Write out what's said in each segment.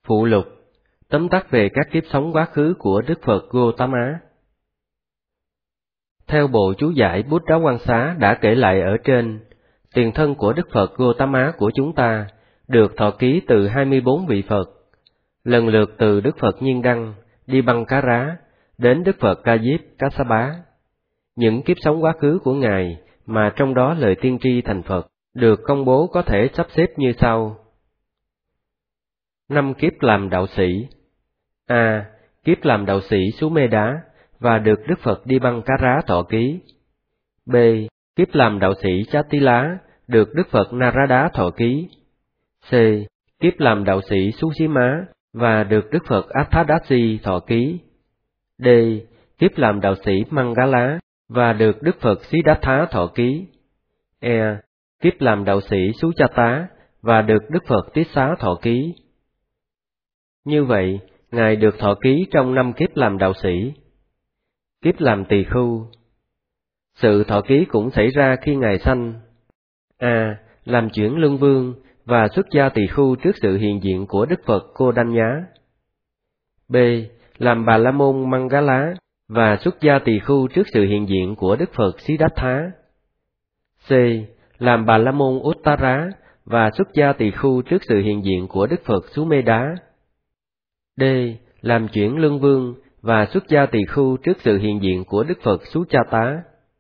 Phụ lục, tóm tắt về các kiếp sống quá khứ của Đức Phật Gautama. Theo bộ chú giải Bút Đá Quan Xá đã kể lại ở trên, tiền thân của Đức Phật Gautama của chúng ta được thọ ký từ 24 vị Phật, lần lượt từ Đức Phật Nhiên Đăng, Dipankara đến Đức Phật Ca Diếp Kassapa. Những kiếp sống quá khứ của Ngài mà trong đó lời tiên tri thành Phật được công bố có thể sắp xếp như sau. 5 kiếp làm đạo sĩ. A. Kiếp làm đạo sĩ Sumedha và được Đức Phật Dipankara thọ ký. B. Kiếp làm đạo sĩ Chatila được Đức Phật Narada thọ ký. C. Kiếp làm đạo sĩ Sushima và được Đức Phật Athadasi thọ ký. D. Kiếp làm đạo sĩ Mangala và được Đức Phật Siddhartha thọ ký. E. Kiếp làm đạo sĩ Suchata và được Đức Phật Tiết Xá thọ ký. Như vậy, Ngài được thọ ký trong 5 kiếp làm đạo sĩ. Kiếp làm tỳ khưu. Sự thọ ký cũng xảy ra khi Ngài sanh. A. Làm chuyển luân vương và xuất gia tỳ khưu trước sự hiện diện của Đức Phật Cô Đanh Nhá. B. Làm Bà La Môn Mangala và xuất gia tỳ khưu trước sự hiện diện của Đức Phật Siddhartha. C. Làm Bà La Môn Uttara và xuất gia tỳ khưu trước sự hiện diện của Đức Phật Sumedha. D. Làm chuyển luân vương và xuất gia tỳ khưu trước sự hiện diện của Đức Phật Suchata.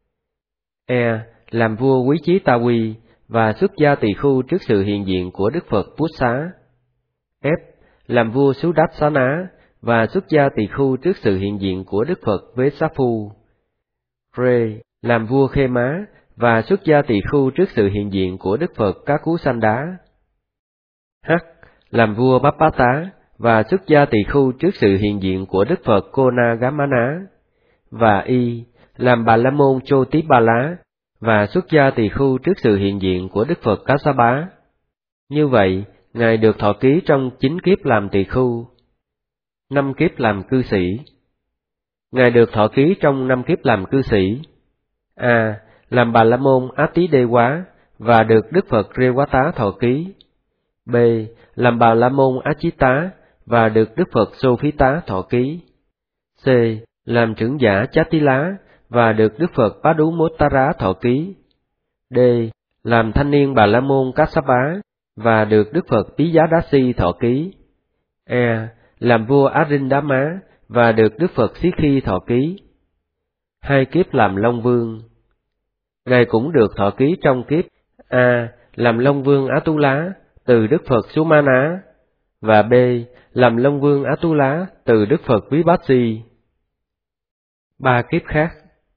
E. Làm vua Quý Chí Ta Quy và xuất gia tỳ khưu trước sự hiện diện của Đức Phật Pussa. F. Làm vua Sudarsana và xuất gia tỳ khưu trước sự hiện diện của Đức Phật Vesaphu. R. Làm vua Khê Má và xuất gia tỳ khưu trước sự hiện diện của Đức Phật Kakusanda. H. Làm vua Bapata và xuất gia tỳ khưu trước sự hiện diện của Đức Phật Konagamana. Và Y. Làm Bà La Môn Chotipala và xuất gia tỳ khưu trước sự hiện diện của Đức Phật Kassapa. Như vậy, Ngài được thọ ký trong 9 kiếp làm tỳ khưu, 5 kiếp làm cư sĩ. Ngài được thọ ký trong 5 kiếp làm cư sĩ. A. Làm Bà La Môn Ati Đê Quá và được Đức Phật Rewata thọ ký. B. Làm Bà La Môn Achita và được Đức Phật Sophita thọ ký. C. Làm trưởng giả Chatila và được Đức Phật Padumuttara thọ ký. D. Làm thanh niên Bà La Môn Kassapa và được Đức Phật Piyadasi thọ ký. E. Làm vua Arindama và được Đức Phật Sikhi thọ ký. 2 kiếp làm Long Vương. Ngài cũng được thọ ký trong kiếp A. Làm Long Vương Atula từ Đức Phật Sumana và B. Làm Long Vương Atula từ Đức Phật Vipassi. 3 kiếp khác.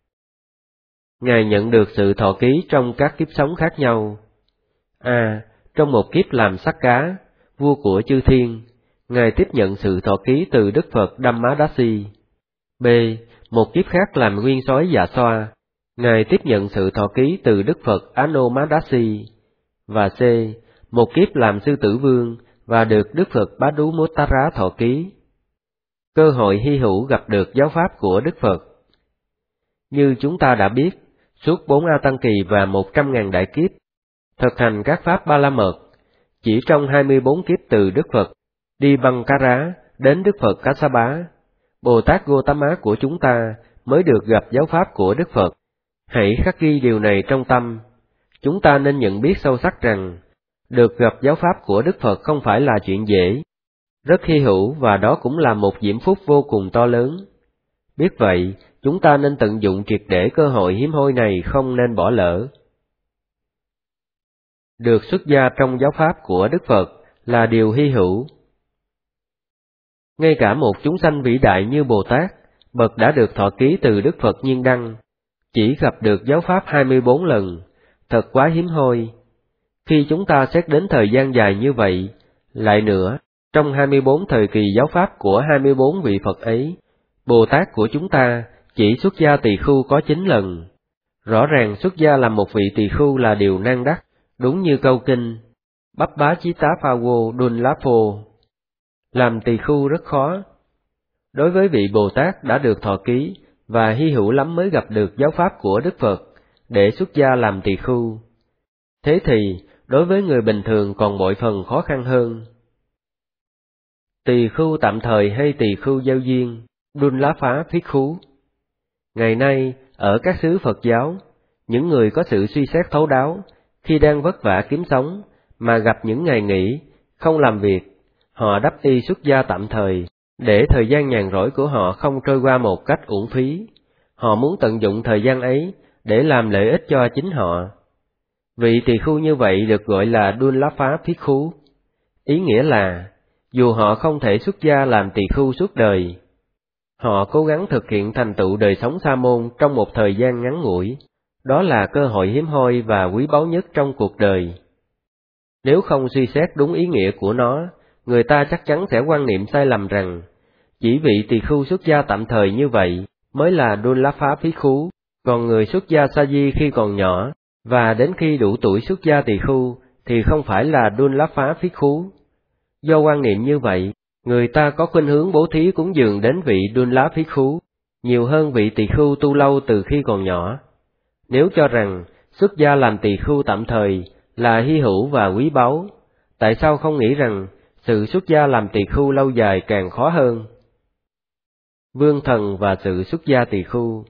Ngài nhận được sự thọ ký trong các kiếp sống khác nhau. A. Trong một kiếp làm Sắc Cá, vua của chư thiên, Ngài tiếp nhận sự thọ ký từ Đức Phật Dhammadasi. B. Một kiếp khác làm nguyên soái Dạ Xoa, Ngài tiếp nhận sự thọ ký từ Đức Phật Anomadasi. Và C. Một kiếp làm Sư Tử Vương và được Đức Phật Padumuttara thọ ký. Cơ hội hy hữu gặp được giáo pháp của Đức Phật. Như chúng ta đã biết, suốt 4 A Tăng Kỳ và 100.000 đại kiếp, thực hành các pháp Ba La Mật, chỉ trong 24 kiếp từ Đức Phật Dipankara đến Đức Phật Kassapa, Bồ Tát Gautama của chúng ta mới được gặp giáo pháp của Đức Phật. Hãy khắc ghi điều này trong tâm. Chúng ta nên nhận biết sâu sắc rằng, được gặp giáo pháp của Đức Phật không phải là chuyện dễ, rất hy hữu và đó cũng là một diễm phúc vô cùng to lớn. Biết vậy, chúng ta nên tận dụng triệt để cơ hội hiếm hoi này, không nên bỏ lỡ. Được xuất gia trong giáo pháp của Đức Phật là điều hy hữu. Ngay cả một chúng sanh vĩ đại như Bồ Tát, bậc đã được thọ ký từ Đức Phật Nhiên Đăng, chỉ gặp được giáo pháp 24 lần, thật quá hiếm hoi. Khi chúng ta xét đến thời gian dài như vậy, lại nữa, trong 24 thời kỳ giáo pháp của 24 vị Phật ấy, Bồ Tát của chúng ta chỉ xuất gia tỳ khưu có 9 lần. Rõ ràng xuất gia làm một vị tỳ khưu là điều nan đắc, đúng như câu kinh, Bắp Bá Chí Tá Pha Vô Đun Lá Phô. Làm tỳ khưu rất khó. Đối với vị Bồ Tát đã được thọ ký và hy hữu lắm mới gặp được giáo pháp của Đức Phật để xuất gia làm tỳ khưu. Thế thì, đối với người bình thường còn bội phần khó khăn hơn. Tỳ khưu tạm thời hay tỳ khưu giao duyên, Đun Lá Phá Phiết Khú. Ngày nay, ở các xứ Phật giáo, những người có sự suy xét thấu đáo, khi đang vất vả kiếm sống, mà gặp những ngày nghỉ, không làm việc, họ đắp y xuất gia tạm thời, để thời gian nhàn rỗi của họ không trôi qua một cách uổng phí. Họ muốn tận dụng thời gian ấy để làm lợi ích cho chính họ. Vị tỳ khưu như vậy được gọi là Đun Lá Phá Phiết Khú. Ý nghĩa là, dù họ không thể xuất gia làm tỳ khưu suốt đời, họ cố gắng thực hiện thành tựu đời sống sa môn trong một thời gian ngắn ngủi. Đó là cơ hội hiếm hoi và quý báu nhất trong cuộc đời. Nếu không suy xét đúng ý nghĩa của nó, người ta chắc chắn sẽ quan niệm sai lầm rằng, chỉ vị tỳ khưu xuất gia tạm thời như vậy mới là Đun Lá Phá Phiết Khú, còn người xuất gia sa di khi còn nhỏ, và đến khi đủ tuổi xuất gia tỳ khưu, thì không phải là Đun Lá Phá Phiết Khú. Do quan niệm như vậy, người ta có khuynh hướng bố thí cúng dường đến vị Đun Lá Phiết Khú, nhiều hơn vị tỳ khưu tu lâu từ khi còn nhỏ. Nếu cho rằng xuất gia làm tỳ khưu tạm thời là hy hữu và quý báu, tại sao không nghĩ rằng sự xuất gia làm tỳ khưu lâu dài càng khó hơn? Vương thần và sự xuất gia tỳ khưu.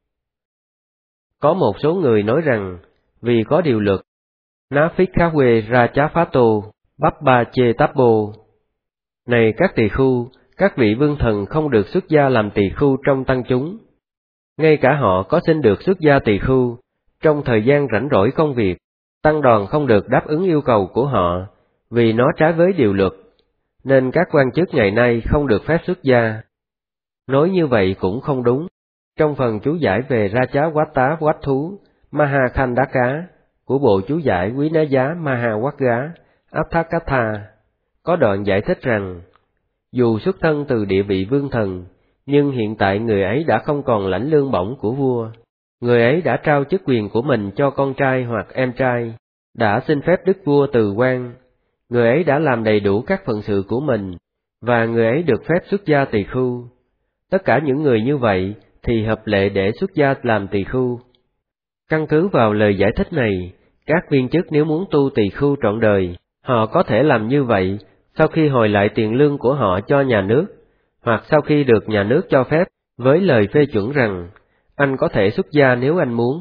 Có một số người nói rằng, vì có điều luật, Ná Phích Khá Quê Ra Chá Phá Tô, Bắp Ba Chê Táp Bô. Này các tỳ khưu, các vị vương thần không được xuất gia làm tỳ khưu trong tăng chúng. Ngay cả họ có xin được xuất gia tỳ khưu, trong thời gian rảnh rỗi công việc, tăng đoàn không được đáp ứng yêu cầu của họ, vì nó trái với điều luật, nên các quan chức ngày nay không được phép xuất gia. Nói như vậy cũng không đúng. Trong phần chú giải về Ra Chá Quát Tá Quát Thú, Maha Khanh Đá Cá, của bộ chú giải Quý Ná Giá Maha Quát Gá, Atthakatha, có đoạn giải thích rằng, dù xuất thân từ địa vị vương thần, nhưng hiện tại người ấy đã không còn lãnh lương bổng của vua. Người ấy đã trao chức quyền của mình cho con trai hoặc em trai, đã xin phép đức vua từ quan. Người ấy đã làm đầy đủ các phận sự của mình, và người ấy được phép xuất gia tỳ khưu. Tất cả những người như vậy thì hợp lệ để xuất gia làm tỳ khưu. Căn cứ vào lời giải thích này, các viên chức nếu muốn tu tỳ khưu trọn đời, họ có thể làm như vậy sau khi hồi lại tiền lương của họ cho nhà nước, hoặc sau khi được nhà nước cho phép, với lời phê chuẩn rằng, anh có thể xuất gia nếu anh muốn.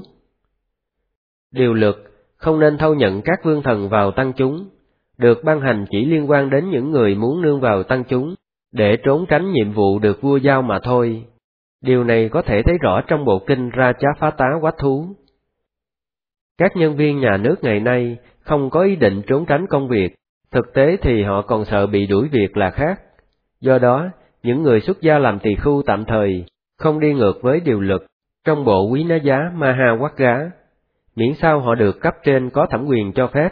Điều luật không nên thâu nhận các vương thần vào tăng chúng, được ban hành chỉ liên quan đến những người muốn nương vào tăng chúng, để trốn tránh nhiệm vụ được vua giao mà thôi. Điều này có thể thấy rõ trong bộ kinh Ra Chá Phá Tá Quát Thú. Các nhân viên nhà nước ngày nay không có ý định trốn tránh công việc, thực tế thì họ còn sợ bị đuổi việc là khác. Do đó, những người xuất gia làm tỳ khưu tạm thời, không đi ngược với điều luật, trong bộ Quý Ná Giá Maha Quát Gá, miễn sao họ được cấp trên có thẩm quyền cho phép.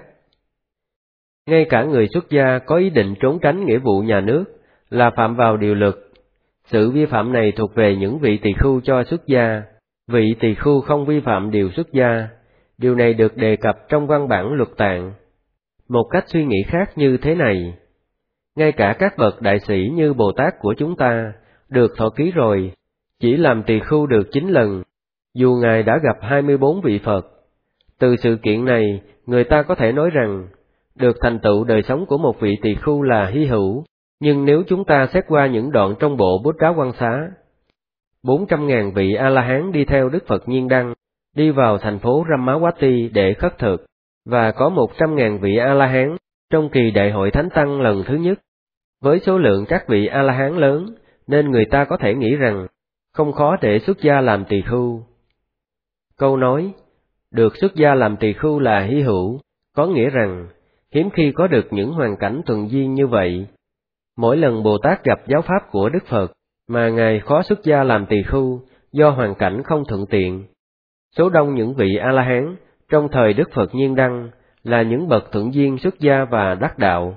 Ngay cả người xuất gia có ý định trốn tránh nghĩa vụ nhà nước, là phạm vào điều luật. Sự vi phạm này thuộc về những vị tỳ khưu cho xuất gia, vị tỳ khưu không vi phạm điều xuất gia. Điều này được đề cập trong văn bản luật tạng. Một cách suy nghĩ khác như thế này: ngay cả các bậc đại sĩ như Bồ Tát của chúng ta, được thọ ký rồi, chỉ làm tỳ khưu được 9 lần, dù Ngài đã gặp 24 vị Phật. Từ sự kiện này, người ta có thể nói rằng, được thành tựu đời sống của một vị tỳ khưu là hy hữu, nhưng nếu chúng ta xét qua những đoạn trong bộ Bút Đá Quan Xá, 400.000 vị A-la-hán đi theo Đức Phật Nhiên Đăng, đi vào thành phố Rammawati để khất thực, và có 100.000 vị A-la-hán trong kỳ đại hội Thánh Tăng lần thứ nhất. Với số lượng các vị A-la-hán lớn, nên người ta có thể nghĩ rằng, không khó để xuất gia làm tỳ khưu. Câu nói, được xuất gia làm tỳ khưu là hy hữu, có nghĩa rằng, hiếm khi có được những hoàn cảnh thuận duyên như vậy. Mỗi lần Bồ Tát gặp giáo pháp của Đức Phật, mà Ngài khó xuất gia làm tỳ khưu do hoàn cảnh không thuận tiện. Số đông những vị A-la-hán trong thời Đức Phật Nhiên Đăng là những bậc thuận duyên xuất gia và đắc đạo.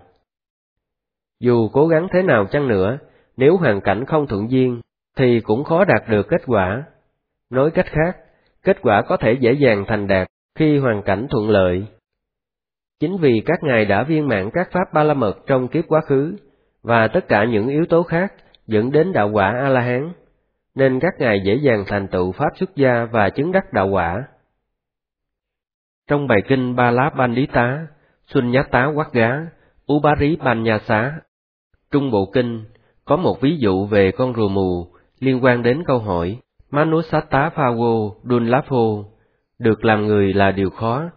Dù cố gắng thế nào chăng nữa, nếu hoàn cảnh không thuận duyên, thì cũng khó đạt được kết quả. Nói cách khác, kết quả có thể dễ dàng thành đạt khi hoàn cảnh thuận lợi. Chính vì các ngài đã viên mãn các pháp ba la mật trong kiếp quá khứ, và tất cả những yếu tố khác dẫn đến đạo quả A-la-hán, nên các ngài dễ dàng thành tựu pháp xuất gia và chứng đắc đạo quả. Trong bài kinh Ba Lá Ban Lý Tá, Xuân Nhá Tá Quát Gá, Ubari Ban Nha Xá, Trung Bộ Kinh có một ví dụ về con rùa mù liên quan đến câu hỏi Manusattaphawo Dunlapho, được làm người là điều khó.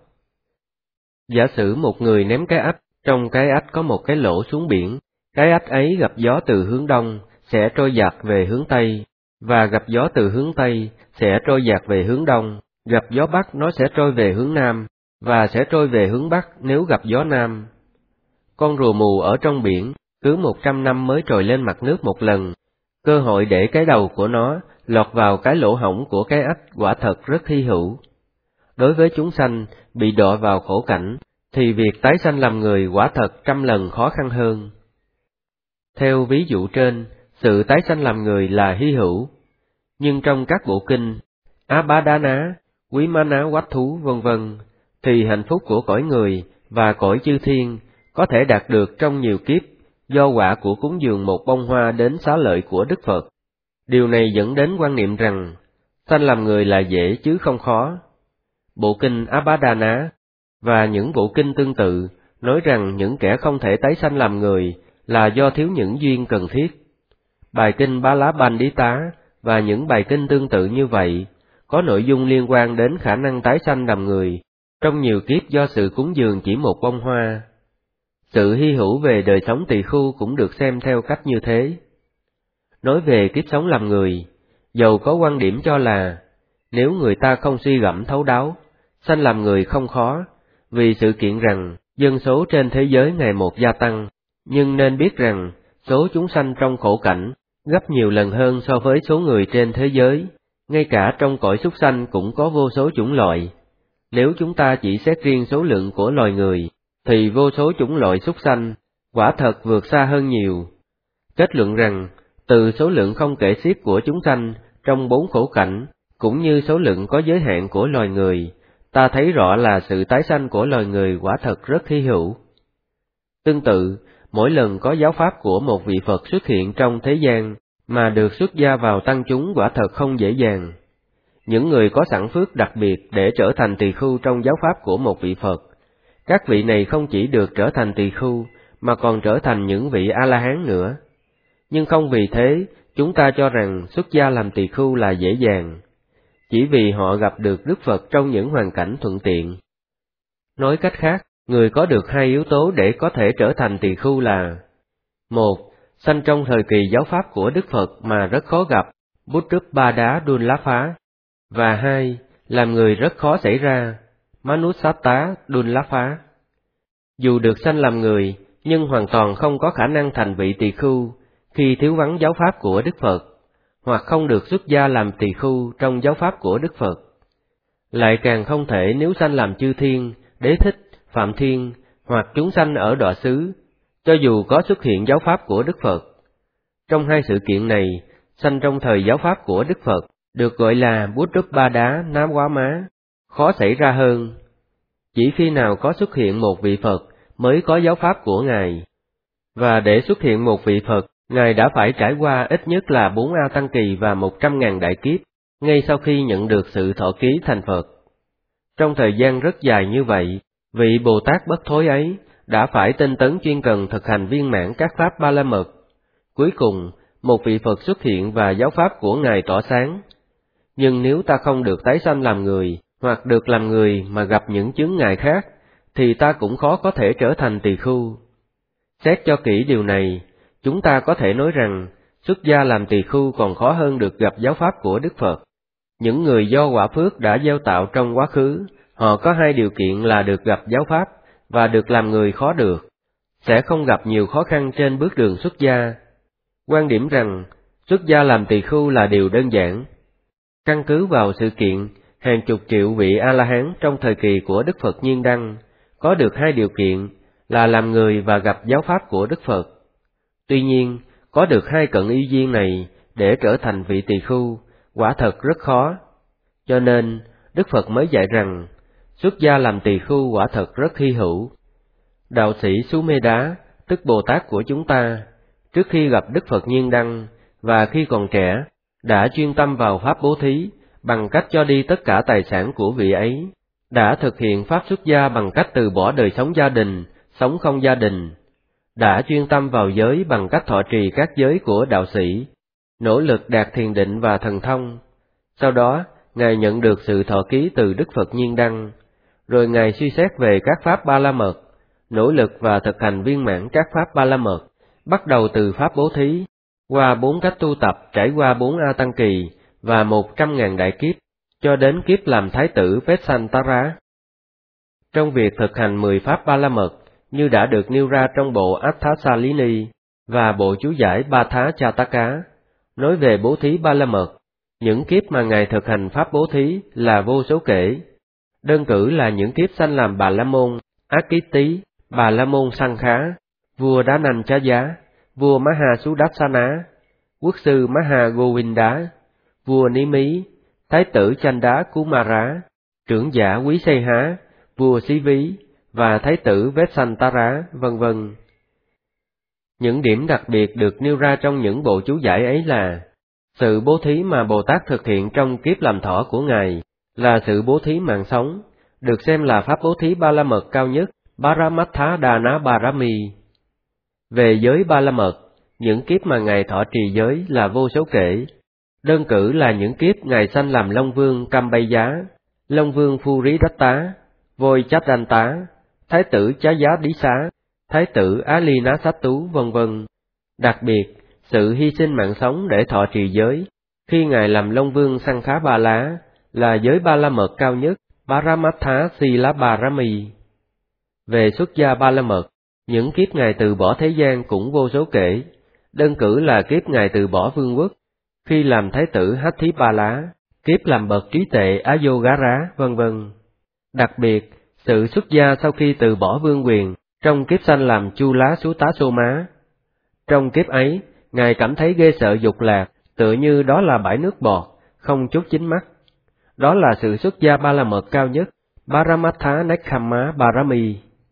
Giả sử một người ném cái ách, trong cái ách có một cái lỗ xuống biển, cái ách ấy gặp gió từ hướng đông sẽ trôi dạt về hướng tây, và gặp gió từ hướng tây sẽ trôi dạt về hướng đông, gặp gió bắc nó sẽ trôi về hướng nam, và sẽ trôi về hướng bắc nếu gặp gió nam. Con rùa mù ở trong biển, cứ 100 năm mới trồi lên mặt nước một lần, cơ hội để cái đầu của nó lọt vào cái lỗ hổng của cái ách quả thật rất hy hữu. Đối với chúng sanh bị đọa vào khổ cảnh, thì việc tái sanh làm người quả thật trăm lần khó khăn hơn. Theo ví dụ trên, sự tái sanh làm người là hy hữu, nhưng trong các bộ kinh Abhadana, Vimana Quách Thú v.v. thì hạnh phúc của cõi người và cõi chư thiên có thể đạt được trong nhiều kiếp do quả của cúng dường một bông hoa đến xá lợi của Đức Phật. Điều này dẫn đến quan niệm rằng sanh làm người là dễ chứ không khó. Bộ kinh Abhadana và những bộ kinh tương tự nói rằng những kẻ không thể tái sanh làm người là do thiếu những duyên cần thiết. Bài kinh Ba Lá Bandita và những bài kinh tương tự như vậy có nội dung liên quan đến khả năng tái sanh làm người trong nhiều kiếp do sự cúng dường chỉ một bông hoa. Sự hy hữu về đời sống tỳ khưu cũng được xem theo cách như thế. Nói về kiếp sống làm người, dầu có quan điểm cho là nếu người ta không suy gẫm thấu đáo, sanh làm người không khó, vì sự kiện rằng dân số trên thế giới ngày một gia tăng, nhưng nên biết rằng số chúng sanh trong khổ cảnh gấp nhiều lần hơn so với số người trên thế giới, ngay cả trong cõi súc sanh cũng có vô số chủng loại. Nếu chúng ta chỉ xét riêng số lượng của loài người, thì vô số chủng loại súc sanh quả thật vượt xa hơn nhiều. Kết luận rằng, từ số lượng không kể xiết của chúng sanh trong 4 khổ cảnh, cũng như số lượng có giới hạn của loài người, ta thấy rõ là sự tái sanh của loài người quả thật rất hy hữu. Tương tự, mỗi lần có giáo pháp của một vị Phật xuất hiện trong thế gian, mà được xuất gia vào tăng chúng quả thật không dễ dàng. Những người có sẵn phước đặc biệt để trở thành tỳ khưu trong giáo pháp của một vị Phật, các vị này không chỉ được trở thành tỳ khưu, mà còn trở thành những vị A-la-hán nữa. Nhưng không vì thế, chúng ta cho rằng xuất gia làm tỳ khưu là dễ dàng, chỉ vì họ gặp được Đức Phật trong những hoàn cảnh thuận tiện. Nói cách khác, người có được 2 yếu tố để có thể trở thành tỳ khưu là: 1. Sanh trong thời kỳ giáo pháp của Đức Phật mà rất khó gặp, Buddhubhada Dunlapha, và 2. Làm người rất khó xảy ra, Manusatta Dunlapha. Dù được sanh làm người, nhưng hoàn toàn không có khả năng thành vị tỳ khưu khi thiếu vắng giáo pháp của Đức Phật, hoặc không được xuất gia làm tỳ khưu trong giáo pháp của Đức Phật. Lại càng không thể nếu sanh làm chư thiên, đế thích, phạm thiên, hoặc chúng sanh ở đọa xứ, cho dù có xuất hiện giáo pháp của Đức Phật. Trong hai sự kiện này, sanh trong thời giáo pháp của Đức Phật được gọi là Buddhubhada Namwama, khó xảy ra hơn. Chỉ khi nào có xuất hiện một vị Phật mới có giáo pháp của Ngài. Và để xuất hiện một vị Phật, Ngài đã phải trải qua ít nhất là 4 A Tăng Kỳ và 100.000 đại kiếp, ngay sau khi nhận được sự thọ ký thành Phật. Trong thời gian rất dài như vậy, vị Bồ Tát bất thối ấy đã phải tinh tấn chuyên cần thực hành viên mãn các pháp Ba La Mật. Cuối cùng, một vị Phật xuất hiện và giáo pháp của Ngài tỏa sáng. Nhưng nếu ta không được tái sanh làm người, hoặc được làm người mà gặp những chướng ngại khác, thì ta cũng khó có thể trở thành tỳ khưu. Xét cho kỹ điều này, chúng ta có thể nói rằng, xuất gia làm tỳ khưu còn khó hơn được gặp giáo pháp của Đức Phật. Những người do quả phước đã gieo tạo trong quá khứ, họ có 2 điều kiện là được gặp giáo pháp và được làm người khó được, sẽ không gặp nhiều khó khăn trên bước đường xuất gia. Quan điểm rằng, xuất gia làm tỳ khưu là điều đơn giản. Căn cứ vào sự kiện, hàng chục triệu vị A-la-hán trong thời kỳ của Đức Phật Nhiên Đăng, có được 2 điều kiện là làm người và gặp giáo pháp của Đức Phật. Tuy nhiên, có được 2 cận y duyên này để trở thành vị tỳ khưu, quả thật rất khó. Cho nên, Đức Phật mới dạy rằng, xuất gia làm tỳ khưu quả thật rất hy hữu. Đạo sĩ Sumedá, tức Bồ Tát của chúng ta, trước khi gặp Đức Phật Nhiên Đăng và khi còn trẻ, đã chuyên tâm vào pháp bố thí bằng cách cho đi tất cả tài sản của vị ấy, đã thực hiện pháp xuất gia bằng cách từ bỏ đời sống gia đình, sống không gia đình. đã chuyên tâm vào giới bằng cách thọ trì các giới của đạo sĩ, nỗ lực đạt thiền định và thần thông. Sau đó, Ngài nhận được sự thọ ký từ Đức Phật Nhiên Đăng, rồi Ngài suy xét về các pháp Ba La Mật, nỗ lực và thực hành viên mãn các pháp Ba La Mật, bắt đầu từ pháp bố thí, qua 4 cách tu tập trải qua 4 A Tăng Kỳ và 100.000 đại kiếp, cho đến kiếp làm Thái tử Vessantara. Trong việc thực hành 10 pháp Ba La Mật, như đã được nêu ra trong bộ Atthasalini và bộ chú giải Bhatha Chataka, nói về bố thí Ba La Mật, những kiếp mà Ngài thực hành pháp bố thí là vô số kể. Đơn cử là những kiếp sanh làm Bà La Môn, Akití, Bà La Môn Sankhá, vua Đá Nanh Chá Giá, vua Maha Sudassana, quốc sư Maha Govinda, vua Ní Mí, thái tử Chanda Kumara, trưởng giả Quý Xây Há, vua Xí Ví và thái tử Vessantara, vân vân. Những điểm đặc biệt được nêu ra trong những bộ chú giải ấy là sự bố thí mà Bồ Tát thực hiện trong kiếp làm thọ của Ngài là sự bố thí mạng sống, được xem là pháp bố thí Ba La Mật cao nhất, Paramattha Dana Parami. Về giới Ba La Mật, những kiếp mà Ngài thọ trì giới là vô số kể. Đơn cử là những kiếp Ngài sanh làm Long Vương Kambayá, Long Vương Phuridatta, Voi Chadanta, Thái tử Chá Giá Đí Xá, Thái tử Á Ly Ná Sát Tú, vân vân. Đặc biệt, sự hy sinh mạng sống để thọ trì giới, khi Ngài làm Long Vương Sankhá Ba Lá, là giới Ba La Mật cao nhất, Paramattha Sila Parami. Về xuất gia Ba La Mật, những kiếp Ngài từ bỏ thế gian cũng vô số kể. Đơn cử là kiếp Ngài từ bỏ vương quốc, khi làm Thái tử Hathipala, kiếp làm bậc trí tuệ Ayogara, vân vân. Đặc biệt, sự xuất gia sau khi từ bỏ vương quyền, trong kiếp sanh làm Chula Sutta Soma. Trong kiếp ấy, Ngài cảm thấy ghê sợ dục lạc, tựa như đó là bãi nước bọt, không chút chính mắt. Đó là sự xuất gia Ba La Mật cao nhất, Paramattha Nekkhamma Parami.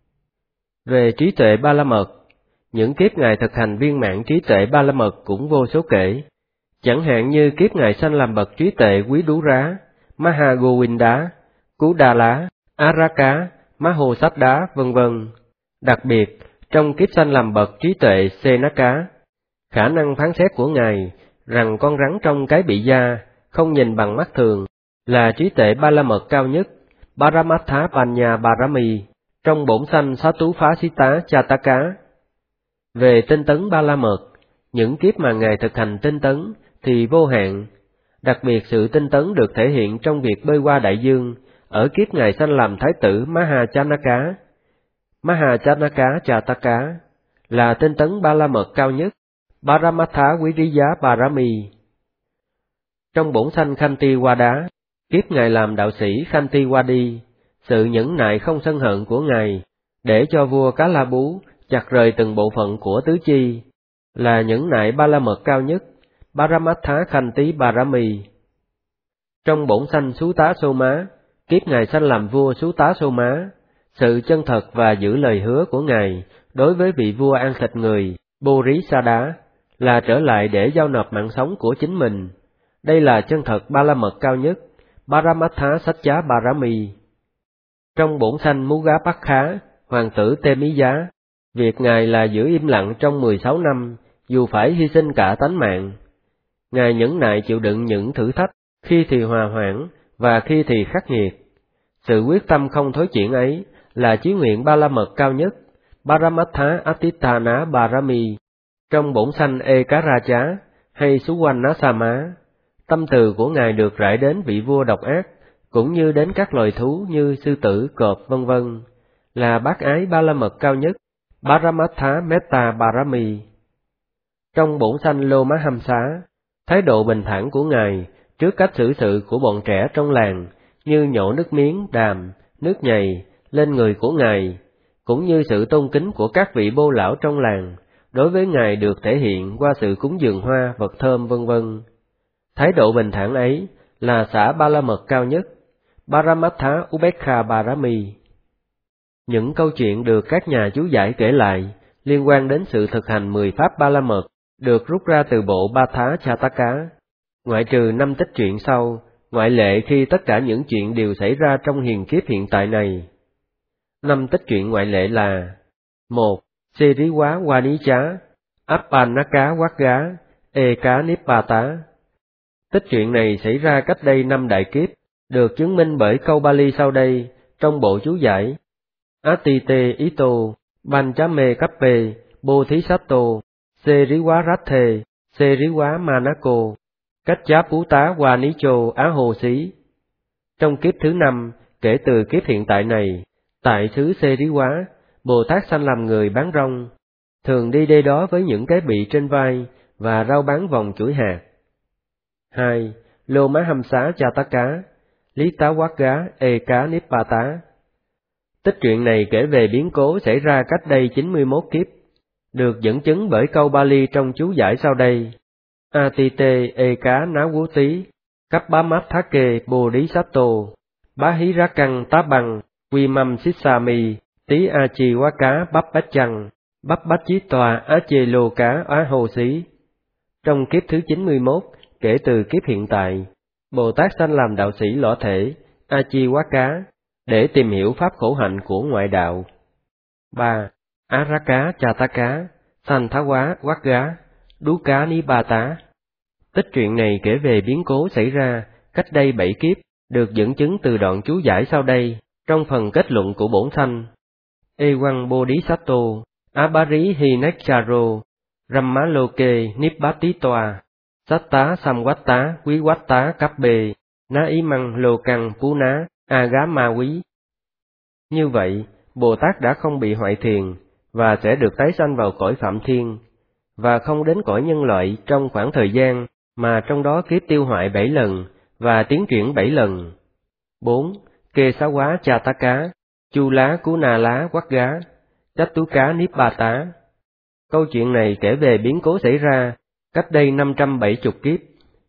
Về trí tuệ Ba La Mật, những kiếp Ngài thực hành viên mãn trí tuệ Ba La Mật cũng vô số kể. Chẳng hạn như kiếp Ngài sanh làm bậc trí tuệ Quý Đú Rá, Maha Govinda, Cú Đà Lá, Araka, Maho Sát Đá, vân vân. Đặc biệt, trong kiếp sanh làm bậc trí tuệ Senaka, khả năng phán xét của Ngài rằng con rắn trong cái bị da không nhìn bằng mắt thường là trí tuệ Ba La Mật cao nhất, Paramattha Panya Parami, trong bổn sanh Sát Tú Phá Xí Tá Chataka. Về tinh tấn Ba La Mật, những kiếp mà Ngài thực hành tinh tấn thì vô hạn. Đặc biệt sự tinh tấn được thể hiện trong việc bơi qua đại dương, ở kiếp Ngài sanh làm Thái tử Mahachanaka. Mahachanaka Chataka là tinh tấn Ba La Mật cao nhất, Paramattha Viriya Parami. Trong bổn sanh Khanti Wada, kiếp Ngài làm đạo sĩ Khanti Wadi, sự nhẫn nại không sân hận của Ngài để cho vua Cá La Bú chặt rời từng bộ phận của tứ chi là nhẫn nại Ba La Mật cao nhất, Paramattha Khanti Parami. Trong bổn sanh Sutta Soma, kiếp Ngài sanh làm vua Sutta Soma, sự chân thật và giữ lời hứa của Ngài đối với vị vua ăn thịt người Bodhisada là trở lại để giao nộp mạng sống của chính mình. Đây là chân thật Ba La Mật cao nhất, Paramattha Satcha Parami. Trong bổn sanh Mugapakha, hoàng tử Temiya, việc Ngài là giữ im lặng trong 16 năm, dù phải hy sinh cả tánh mạng. Ngài nhẫn nại chịu đựng những thử thách, khi thì hòa hoãn và khi thì khắc nghiệt. Sự quyết tâm không thối chuyển ấy là chí nguyện Ba La Mật cao nhất, Paramattha Atithana Parami. Trong bổn sanh Ekaracha hay Suwannasama, tâm từ của Ngài được rải đến vị vua độc ác, cũng như đến các loài thú như sư tử, cọp, vân vân, là bác ái Ba La Mật cao nhất, Paramattha Metta Parami. Trong bổn sanh Lomahamsa, thái độ bình thản của Ngài trước cách xử sự của bọn trẻ trong làng, như nhổ nước miếng, đàm, nước nhầy lên người của Ngài, cũng như sự tôn kính của các vị bô lão trong làng đối với Ngài được thể hiện qua sự cúng dường hoa, vật thơm, vân vân. Thái độ bình thản ấy là xả Ba La Mật cao nhất, Paramattha Ubekha Parami. Những câu chuyện được các nhà chú giải kể lại liên quan đến sự thực hành 10 pháp Ba La Mật được rút ra từ bộ Bhatha Chataka, ngoại trừ 5 tích truyện sau, ngoại lệ khi tất cả những chuyện đều xảy ra trong hiền kiếp hiện tại này. 5 tích truyện ngoại lệ là: 1. Seriwa Wanicha, Appanaka Wagga, Eka Nibbata. Tích truyện này xảy ra cách đây 5 đại kiếp, được chứng minh bởi câu Bali sau đây trong bộ chú giải Atite Ito, Panchame Kappe, Bodhisattva, Seriwa Rathe, Seriwa Manako, Cách Chá Phú Tá Hoa Ní Chô Á Hồ Xí. Trong kiếp thứ 5, kể từ kiếp hiện tại này, tại xứ Seriwa, Bồ Tát sanh làm người bán rong, thường đi đê đó với những cái bị trên vai và rao bán vòng chuỗi hạt. 2. Lô Má Hâm Xá Cha Tá Cá, Lý Tá Quát Gá Ê Cá Niếp Ba Tá. Tích truyện này kể về biến cố xảy ra cách đây 91 kiếp, được dẫn chứng bởi câu Bali trong chú giải sau đây. Atite Ê Cá Ná Quú Tí, Cấp Bá Mát Thá Kê Bồ Đí Sát Tô, Bá Hí Rá Căng Tá Bằng, Quy Mâm Xít Sa Mi, Tí A Chi Quá Cá Bắp Bách Chăng, Bắp Bách Chí Tòa Á Chê Lô Cá Á Hồ Xí. Trong kiếp thứ 91, kể từ kiếp hiện tại, Bồ Tát sanh làm đạo sĩ lõa thể, A Chi Quá Cá, để tìm hiểu pháp khổ hạnh của ngoại đạo. 3. Á Rá Cá Cha Tá Cá, Sanh Thá Quá Quát Gá, Đú Cá Ní Ba Tá. Tích truyện này kể về biến cố xảy ra cách đây 7 kiếp, được dẫn chứng từ đoạn chú giải sau đây, trong phần kết luận của bổn sanh. Ewan Bodhisattva, Abari Hinekcharo, Rammaloke Nibbatittva, Satta Samwatta Quý Cấp Bề, Na Ý Măng Lô Căng Phú Ná, Agá Ma Quý. Như vậy, Bồ Tát đã không bị hoại thiền, và sẽ được tái sanh vào cõi Phạm Thiên, và không đến cõi nhân loại trong khoảng thời gian mà trong đó kiếp tiêu hoại 7 lần, và tiến chuyển 7 lần. 4. Kê Xá Quá Cha Tá Cá, Chu Lá Cú Na Lá Quát Gá, Chách Tú Cá Niếp Ba Tá. Câu chuyện này kể về biến cố xảy ra cách đây 570 kiếp.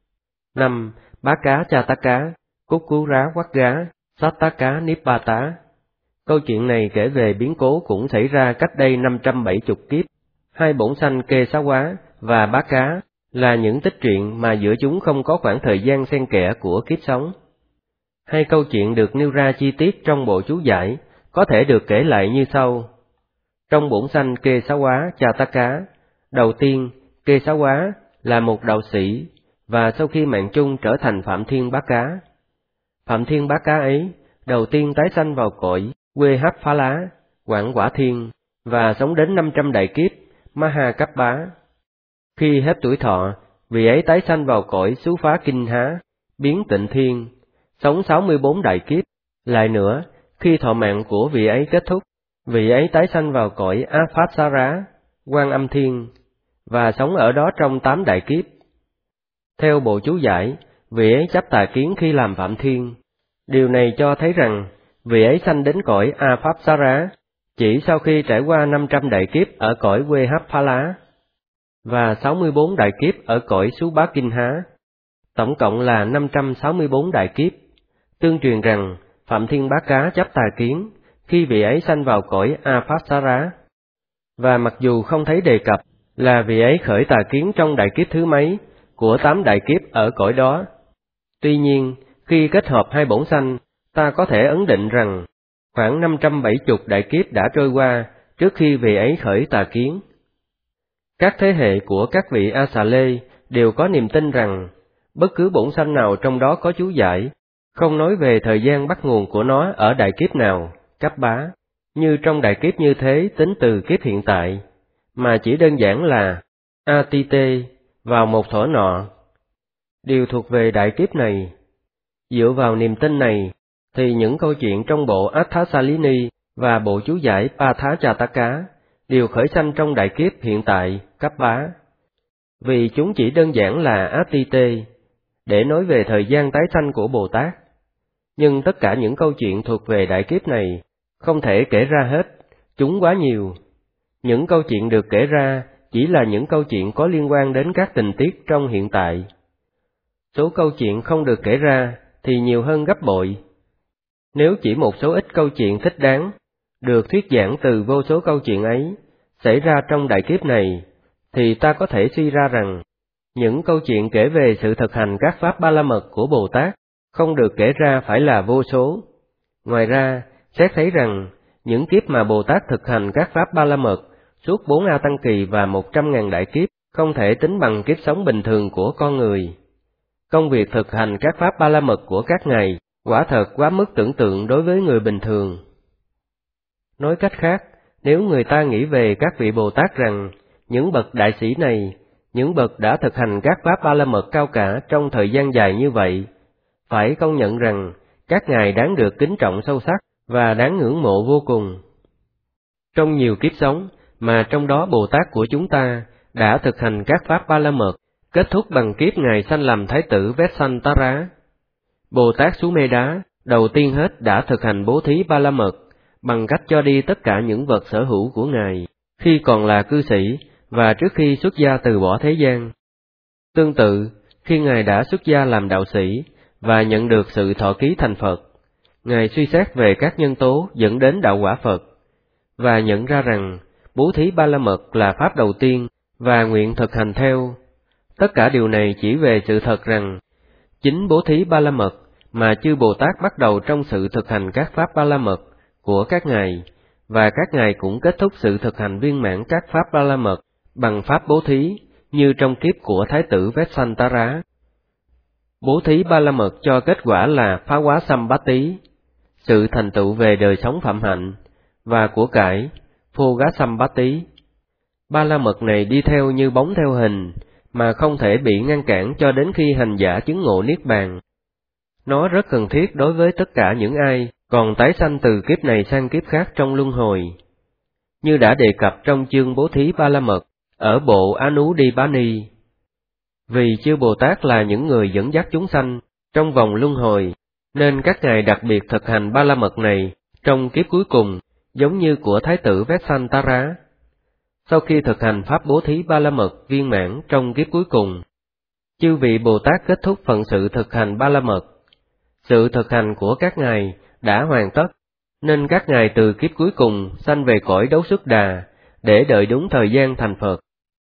5. Bá Cá Cha Tá Cá, Cúc Cú Rá Quát Gá, Sát Tá Cá Niếp Ba Tá. Câu chuyện này kể về biến cố cũng xảy ra cách đây 570 kiếp. Hai bổn sanh Kê Xá Quá và Bá Cá là những tích truyện mà giữa chúng không có khoảng thời gian xen kẽ của kiếp sống. Hai câu chuyện được nêu ra chi tiết trong bộ chú giải có thể được kể lại như sau. Trong bổn sanh Kê Xá Quá Cha Tá Cá, đầu tiên Kê Xá Quá là một đạo sĩ, và sau khi mạng chung trở thành Phạm Thiên Bá Cá. Phạm Thiên Bá Cá ấy đầu tiên tái sanh vào cõi Quê Hấp Phá Lá, Quảng Quả Thiên, và sống đến 500 đại kiếp Maha Cấp Bá. Khi hết tuổi thọ, vị ấy tái sanh vào cõi Xú Phá Kinh Há, Biến Tịnh Thiên, sống 64 đại kiếp. Lại nữa, khi thọ mạng của vị ấy kết thúc, vị ấy tái sanh vào cõi Á Phát Xá Rá, Quan Âm Thiên, và sống ở đó trong 8 đại kiếp. Theo bộ chú giải, vị ấy chấp tà kiến khi làm Phạm Thiên. Điều này cho thấy rằng vị ấy sanh đến cõi A Pháp Xá Rá chỉ sau khi trải qua 500 đại kiếp ở cõi Quê Hấp Phá Lá, và 64 đại kiếp ở cõi Xú Bá Kinh Há. Tổng cộng là 564 đại kiếp. Tương truyền rằng Phạm Thiên Bá Cá chấp tà kiến khi vị ấy sanh vào cõi A Pháp Xá Rá. Và mặc dù không thấy đề cập là vị ấy khởi tà kiến trong đại kiếp thứ mấy của 8 đại kiếp ở cõi đó, tuy nhiên, khi kết hợp hai bổn sanh, ta có thể ấn định rằng khoảng 570 đại kiếp đã trôi qua trước khi vị ấy khởi tà kiến. Các thế hệ của các vị A Xà Lê đều có niềm tin rằng bất cứ bổn sanh nào trong đó có chú giải, không nói về thời gian bắt nguồn của nó ở đại kiếp nào, cấp bá, như trong đại kiếp như thế tính từ kiếp hiện tại, mà chỉ đơn giản là Atite vào một thuở nọ. Điều thuộc về đại kiếp này. Dựa vào niềm tin này, thì những câu chuyện trong bộ Atthasalini và bộ chú giải Pathá Cha Tá Cá đều khởi sanh trong đại kiếp hiện tại, cấp bá. Vì chúng chỉ đơn giản là Atite, để nói về thời gian tái sanh của Bồ Tát. Nhưng tất cả những câu chuyện thuộc về đại kiếp này không thể kể ra hết, chúng quá nhiều. Những câu chuyện được kể ra chỉ là những câu chuyện có liên quan đến các tình tiết trong hiện tại. Số câu chuyện không được kể ra thì nhiều hơn gấp bội. Nếu chỉ một số ít câu chuyện thích đáng, được thuyết giảng từ vô số câu chuyện ấy, xảy ra trong đại kiếp này, thì ta có thể suy ra rằng, những câu chuyện kể về sự thực hành các pháp Ba La Mật của Bồ Tát không được kể ra phải là vô số. Ngoài ra, xét thấy rằng, những kiếp mà Bồ Tát thực hành các pháp Ba La Mật suốt 4 A Tăng Kỳ và 100.000 đại kiếp, không thể tính bằng kiếp sống bình thường của con người. Công việc thực hành các pháp ba la mật của các ngài quả thật quá mức tưởng tượng đối với người bình thường. Nói cách khác, nếu người ta nghĩ về các vị Bồ Tát rằng, những bậc đại sĩ này, những bậc đã thực hành các pháp ba la mật cao cả trong thời gian dài như vậy, phải công nhận rằng các ngài đáng được kính trọng sâu sắc và đáng ngưỡng mộ vô cùng. Trong nhiều kiếp sống, mà trong đó Bồ Tát của chúng ta đã thực hành các pháp ba la mật, kết thúc bằng kiếp ngài sanh làm Thái tử Vessantara. Bồ Tát Sumedá đầu tiên hết đã thực hành bố thí ba la mật bằng cách cho đi tất cả những vật sở hữu của ngài khi còn là cư sĩ và trước khi xuất gia từ bỏ thế gian. Tương tự, khi ngài đã xuất gia làm đạo sĩ và nhận được sự thọ ký thành Phật, ngài suy xét về các nhân tố dẫn đến đạo quả Phật và nhận ra rằng bố thí ba la mật là pháp đầu tiên và nguyện thực hành theo. Tất cả điều này chỉ về sự thật rằng chính bố thí ba la mật mà chư Bồ Tát bắt đầu trong sự thực hành các pháp ba la mật của các ngài, và các ngài cũng kết thúc sự thực hành viên mãn các pháp ba la mật bằng pháp bố thí, như trong kiếp của Thái tử Vessantara. Bố thí ba la mật cho kết quả là phá hóa Sambati, sự thành tựu về đời sống phạm hạnh, và của cải, Phô Gá Sambati. Ba la mật này đi theo như bóng theo hình, mà không thể bị ngăn cản cho đến khi hành giả chứng ngộ Niết Bàn. Nó rất cần thiết đối với tất cả những ai còn tái sanh từ kiếp này sang kiếp khác trong luân hồi. Như đã đề cập trong chương bố thí ba la mật ở bộ Anudipani. Vì chư Bồ Tát là những người dẫn dắt chúng sanh trong vòng luân hồi, nên các ngài đặc biệt thực hành ba la mật này trong kiếp cuối cùng, giống như của Thái tử Vessantara. Sau khi thực hành pháp bố thí ba la mật viên mãn trong kiếp cuối cùng, chư vị Bồ Tát kết thúc phận sự thực hành ba la mật. Sự thực hành của các ngài đã hoàn tất, nên các ngài từ kiếp cuối cùng sanh về cõi Đấu Xuất Đà để đợi đúng thời gian thành Phật.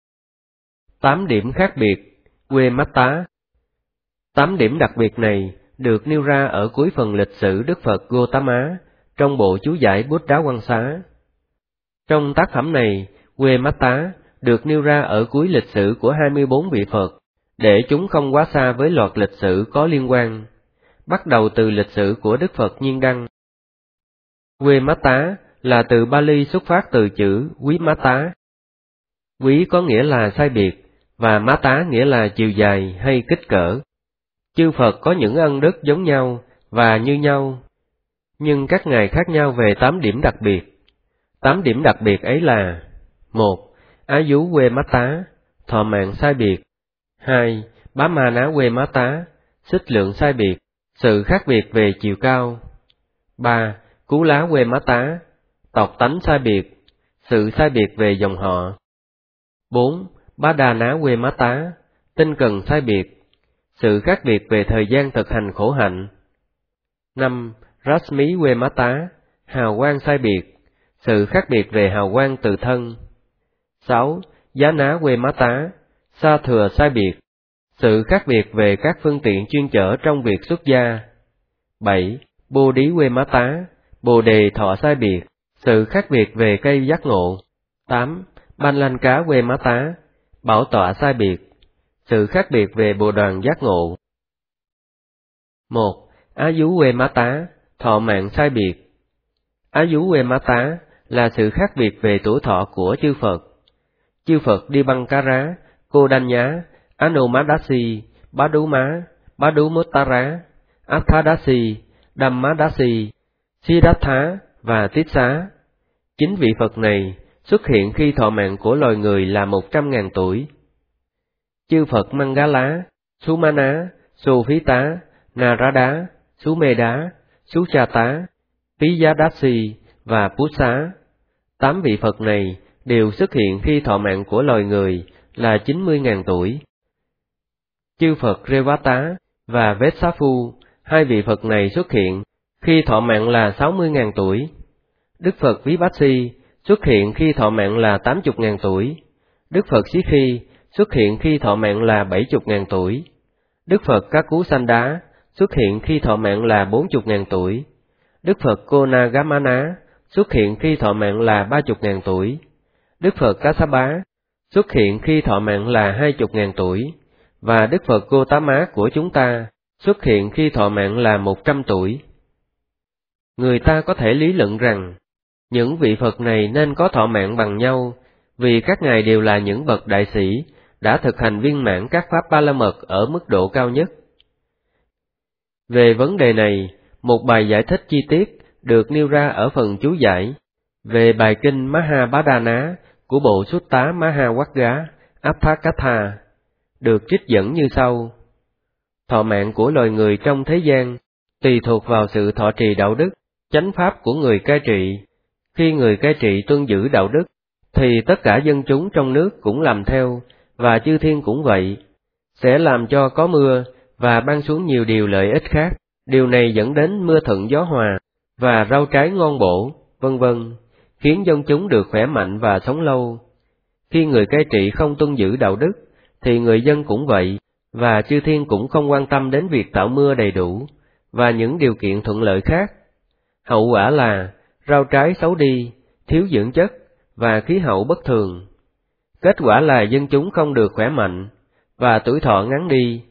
8 điểm khác biệt, Quê Mát Tá. 8 điểm đặc biệt này được nêu ra ở cuối phần lịch sử Đức Phật Gotama trong bộ chú giải Buddha Quang Xá. Trong tác phẩm này, Quê Mát Tá được nêu ra ở cuối lịch sử của 24 vị Phật, để chúng không quá xa với loạt lịch sử có liên quan, bắt đầu từ lịch sử của Đức Phật Nhiên Đăng. Quê Mát Tá là từ Pali xuất phát từ chữ Quý Mát Tá. Quý có nghĩa là sai biệt, và Mát Tá nghĩa là chiều dài hay kích cỡ. Chư Phật có những ân đức giống nhau và như nhau, nhưng các ngài khác nhau về 8 điểm đặc biệt. 8 điểm đặc biệt ấy là: 1. Á Dú Quê Mát Tá, thọ mạng sai biệt. 2. Bá Ma Ná Quê Mát Tá, xích lượng sai biệt, sự khác biệt về chiều cao. 3. Cú Lá Quê Mát Tá, tộc tánh sai biệt, sự sai biệt về dòng họ. 4. Bá Đà Ná Quê Mát Tá, tinh cần sai biệt, sự khác biệt về thời gian thực hành khổ hạnh. 5. Rashmi Quê Mát Tá, hào quang sai biệt, sự khác biệt về hào quang từ thân. 6. Giá Ná Quê Mát Tá, sa thừa sai biệt, sự khác biệt về các phương tiện chuyên chở trong việc xuất gia. 7. Bồ Đí Quê Mát Tá, bồ đề thọ sai biệt, sự khác biệt về cây giác ngộ. 8. Ban Lanh Cá Quê Mát Tá, bảo tọa sai biệt, sự khác biệt về bồ đoàn giác ngộ. 1. Á Dú Quê Mát Tá, thọ mạng sai biệt. Á Dú Quê Mát Tá là sự khác biệt về tuổi thọ của chư Phật. Chư Phật Đi Băng Cá Rá, Cô Đanh Nhá, Anumadasi, Bá Đú Má, Bá Đú Muttara, Athadasi, Dhammadasi, Siddhartha và Tiết Xá. 9 vị Phật này xuất hiện khi thọ mạng của loài người là 100.000 tuổi. Chư Phật Mangala, Sumana, Sophita, Narada, Sumedá, Suchata, Piyadasi và Pusa. 8 vị Phật này đều xuất hiện khi thọ mạng của loài người là 90.000 tuổi. Chư Phật Revata và Vessaphu, 2 vị Phật này xuất hiện khi thọ mạng là 60.000 tuổi. Đức Phật Vipassi xuất hiện khi thọ mạng là 80.000 tuổi. Đức Phật Sikhi xuất hiện khi thọ mạng là 70.000 tuổi. Đức Phật Kakusanda xuất hiện khi thọ mạng là 40.000 tuổi. Đức Phật Konagamana xuất hiện khi thọ mạng là 30.000 tuổi. Đức Phật Kassapa xuất hiện khi thọ mạng là 20.000 tuổi, và Đức Phật Gotama của chúng ta xuất hiện khi thọ mạng là 100 tuổi. Người ta có thể lý luận rằng, những vị Phật này nên có thọ mạng bằng nhau, vì các ngài đều là những bậc đại sĩ, đã thực hành viên mãn các pháp ba la mật ở mức độ cao nhất. Về vấn đề này, một bài giải thích chi tiết được nêu ra ở phần chú giải về bài kinh Mahabharata của bộ Sutta Mahawagga Apakatha, được trích dẫn như sau. Thọ mạng của loài người trong thế gian tùy thuộc vào sự thọ trì đạo đức, chánh pháp của người cai trị. Khi người cai trị tuân giữ đạo đức, thì tất cả dân chúng trong nước cũng làm theo, và chư thiên cũng vậy, sẽ làm cho có mưa và ban xuống nhiều điều lợi ích khác. Điều này dẫn đến mưa thuận gió hòa và rau trái ngon bổ, vân vân, khiến dân chúng được khỏe mạnh và sống lâu. Khi người cai trị không tuân giữ đạo đức, thì người dân cũng vậy, và chư thiên cũng không quan tâm đến việc tạo mưa đầy đủ và những điều kiện thuận lợi khác. Hậu quả là rau trái xấu đi, thiếu dưỡng chất và khí hậu bất thường. Kết quả là dân chúng không được khỏe mạnh và tuổi thọ ngắn đi.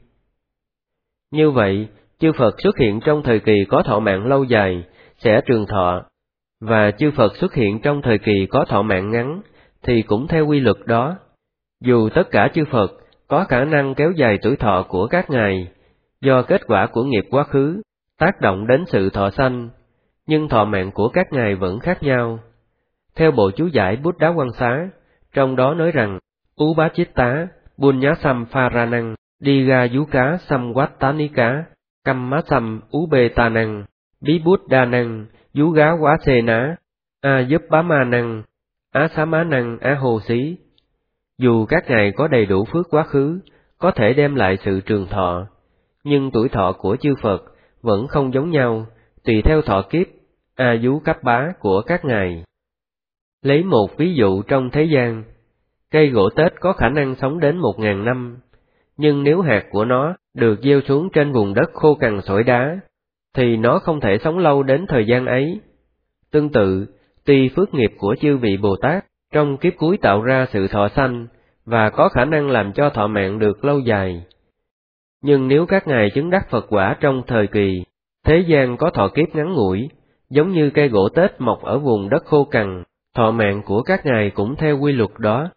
Như vậy, chư Phật xuất hiện trong thời kỳ có thọ mạng lâu dài sẽ trường thọ, và chư Phật xuất hiện trong thời kỳ có thọ mạng ngắn thì cũng theo quy luật đó. Dù tất cả chư Phật có khả năng kéo dài tuổi thọ của các ngài do kết quả của nghiệp quá khứ tác động đến sự thọ sanh, nhưng thọ mạng của các ngài vẫn khác nhau. Theo bộ chú giải Buddha Quan Xá, trong đó nói rằng, Upachitta Bunyasam Pharanang Diga Yuka Samvattanika Kammasam Ubetanang Vibuddanang Yuga Vasena Ayupamanang Asamanang Ahosí. Dù các ngài có đầy đủ phước quá khứ, có thể đem lại sự trường thọ, nhưng tuổi thọ của chư Phật vẫn không giống nhau, tùy theo thọ kiếp, Ayu cấp bá của các ngài. Lấy một ví dụ trong thế gian, cây gỗ tết có khả năng sống đến 1000 năm, nhưng nếu hạt của nó được gieo xuống trên vùng đất khô cằn sỏi đá, thì nó không thể sống lâu đến thời gian ấy. Tương tự, tuy phước nghiệp của chư vị Bồ Tát trong kiếp cuối tạo ra sự thọ sanh và có khả năng làm cho thọ mạng được lâu dài, nhưng nếu các ngài chứng đắc Phật quả trong thời kỳ thế gian có thọ kiếp ngắn ngủi, giống như cây gỗ tết mọc ở vùng đất khô cằn, thọ mạng của các ngài cũng theo quy luật đó.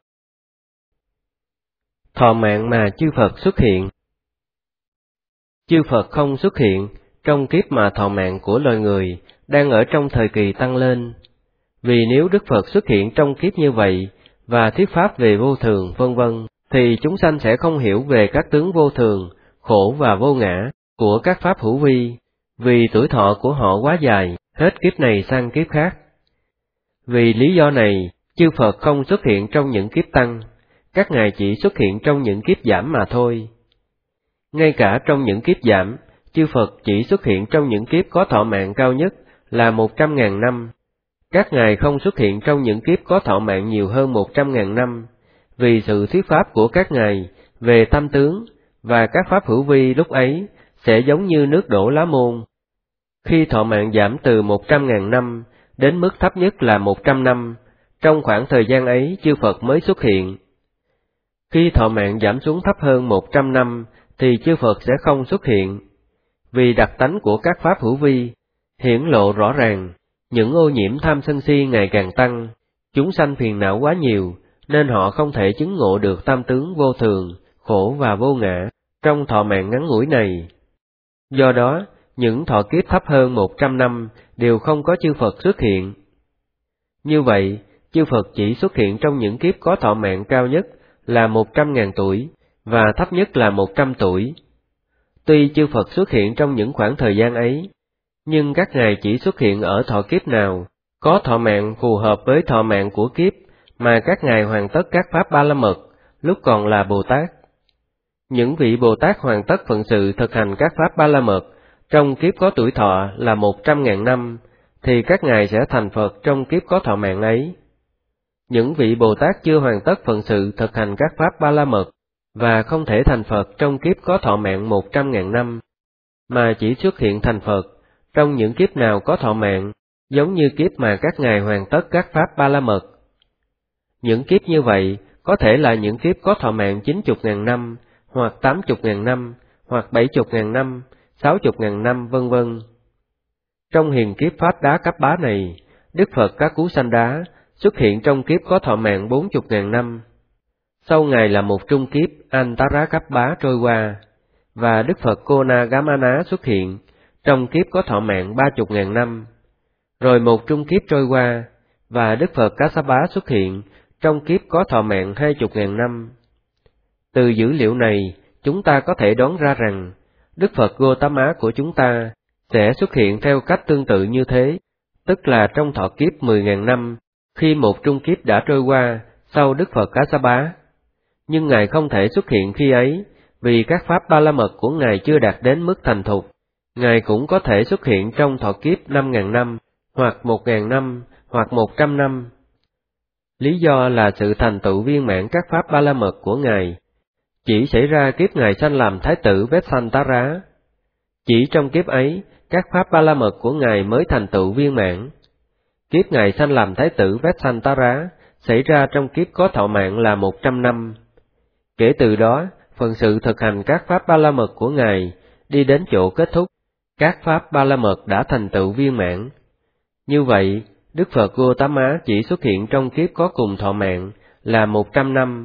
Thọ mạng mà chư Phật xuất hiện. Chư Phật không xuất hiện trong kiếp mà thọ mạng của loài người đang ở trong thời kỳ tăng lên. Vì nếu Đức Phật xuất hiện trong kiếp như vậy và thuyết pháp về vô thường vân vân, thì chúng sanh sẽ không hiểu về các tướng vô thường, khổ và vô ngã của các pháp hữu vi, vì tuổi thọ của họ quá dài, hết kiếp này sang kiếp khác. Vì lý do này, chư Phật không xuất hiện trong những kiếp tăng, các ngài chỉ xuất hiện trong những kiếp giảm mà thôi. Ngay cả trong những kiếp giảm, chư Phật chỉ xuất hiện trong những kiếp có thọ mạng cao nhất là 100.000 năm. Các ngài không xuất hiện trong những kiếp có thọ mạng nhiều hơn 100.000 năm, vì sự thuyết pháp của các ngài về tâm tướng và các pháp hữu vi lúc ấy sẽ giống như nước đổ lá môn. Khi thọ mạng giảm từ 100.000 năm đến mức thấp nhất là 100 năm, trong khoảng thời gian ấy chư Phật mới xuất hiện. Khi thọ mạng giảm xuống thấp hơn 100 năm thì chư Phật sẽ không xuất hiện, vì đặc tánh của các pháp hữu vi hiển lộ rõ ràng. Những ô nhiễm tham sân si ngày càng tăng, chúng sanh phiền não quá nhiều, nên họ không thể chứng ngộ được tam tướng vô thường, khổ và vô ngã trong thọ mạng ngắn ngủi này. Do đó, những thọ kiếp thấp hơn 100 năm đều không có chư Phật xuất hiện. Như vậy, chư Phật chỉ xuất hiện trong những kiếp có thọ mạng cao nhất là 100.000 tuổi, và thấp nhất là 100 tuổi. Tuy chư Phật xuất hiện trong những khoảng thời gian ấy, nhưng các ngài chỉ xuất hiện ở thọ kiếp nào có thọ mạng phù hợp với thọ mạng của kiếp mà các ngài hoàn tất các pháp ba la mật lúc còn là Bồ Tát. Những vị Bồ Tát hoàn tất phận sự thực hành các pháp ba la mật trong kiếp có tuổi thọ là 100.000 năm, thì các ngài sẽ thành Phật trong kiếp có thọ mạng ấy. Những vị Bồ Tát chưa hoàn tất phận sự thực hành các pháp ba la mật và không thể thành Phật trong kiếp có thọ mạng 100.000 năm, mà chỉ xuất hiện thành Phật trong những kiếp nào có thọ mạng, giống như kiếp mà các ngài hoàn tất các pháp ba la mật. Những kiếp như vậy có thể là những kiếp có thọ mạng 90.000 năm, hoặc 80.000 năm, hoặc 70.000 năm, 60.000 năm, vân vân. Trong hiền kiếp Pháp Đá Cấp Bá này, Đức Phật Các Cú Sanh Đá xuất hiện trong kiếp có thọ mạng 40.000 năm. Sau Ngài là một trung kiếp Antara Cấp Bá trôi qua, và Đức Phật Cô Na Gammana xuất hiện trong kiếp có thọ mạng 30.000 năm. Rồi một trung kiếp trôi qua, và Đức Phật Kassapa xuất hiện trong kiếp có thọ mạng 20.000 năm. Từ dữ liệu này, chúng ta có thể đoán ra rằng, Đức Phật Gautama của chúng ta sẽ xuất hiện theo cách tương tự như thế, tức là trong thọ kiếp 10.000 năm, khi một trung kiếp đã trôi qua sau Đức Phật Kassapa. Nhưng Ngài không thể xuất hiện khi ấy, vì các pháp Ba La Mật của Ngài chưa đạt đến mức thành thục. Ngài cũng có thể xuất hiện trong thọ kiếp 5.000 năm, hoặc 1.000 năm, hoặc 100 năm. Lý do là sự thành tựu viên mãn các pháp Ba La Mật của Ngài chỉ xảy ra kiếp Ngài sanh làm Thái tử Vessantara. Chỉ trong kiếp ấy, các pháp Ba La Mật của Ngài mới thành tựu viên mãn. Kiếp Ngài sanh làm Thái tử Vessantara xảy ra trong kiếp có thọ mạng là 100 năm. Kể từ đó, phần sự thực hành các pháp Ba La Mật của Ngài đi đến chỗ kết thúc, các pháp Ba La Mật đã thành tựu viên mãn. Như vậy, Đức Phật Gautama chỉ xuất hiện trong kiếp có cùng thọ mạng là 100 năm.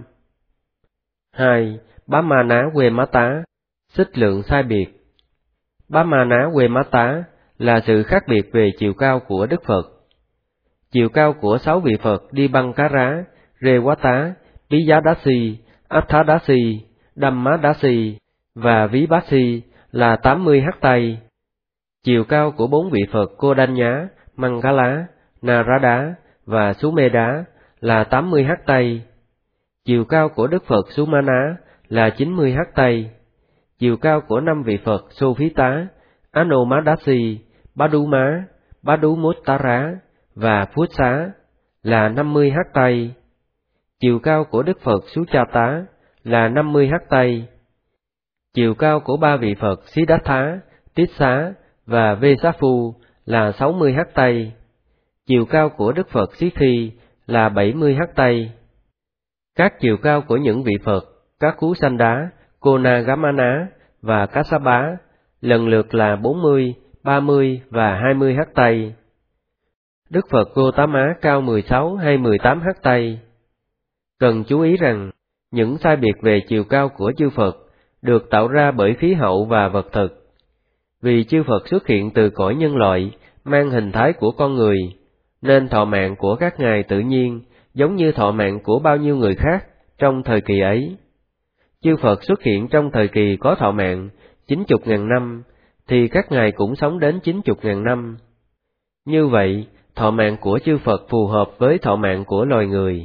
2. Bá Ma Ná Quê Má Tá, xích lượng sai biệt. Bá Ma Ná Quê Má Tá là sự khác biệt về chiều cao của Đức Phật. Chiều cao của 6 vị Phật Dipankara, Rewata, Piyadasi, Attadasi, Dhammadasi và Vibhasi là 80 hắc tay. Chiều cao của 4 vị Phật Kodanya, Mangala, Narada và Sumedha là 80 hắc tay. Chiều cao của Đức Phật Sumana là 90 hắc tay. Chiều cao của 5 vị Phật Sophita, Anomadasi, Baduma, Badumuttara và Phutsa là 50 hắc tay. Chiều cao của Đức Phật Suchata là 50 hắc tay. Chiều cao của 3 vị Phật Siddhartha, Tissa và Vesaphu là 60 hắc tay. Chiều cao của Đức Phật Siddhi là 70 hắc tay. Các chiều cao của những vị Phật Các Cú Sanh Đá, Konagamana và Kassapa lần lượt là 40, 30 và 20 hắc tay. Đức Phật Gautama cao 16 hay 18 hắc tay. Cần chú ý rằng, những sai biệt về chiều cao của chư Phật được tạo ra bởi khí hậu và vật thực. Vì chư Phật xuất hiện từ cõi nhân loại, mang hình thái của con người, nên thọ mạng của các ngài tự nhiên giống như thọ mạng của bao nhiêu người khác trong thời kỳ ấy. Chư Phật xuất hiện trong thời kỳ có thọ mạng 90.000 năm, thì các ngài cũng sống đến 90.000 năm. Như vậy, thọ mạng của chư Phật phù hợp với thọ mạng của loài người.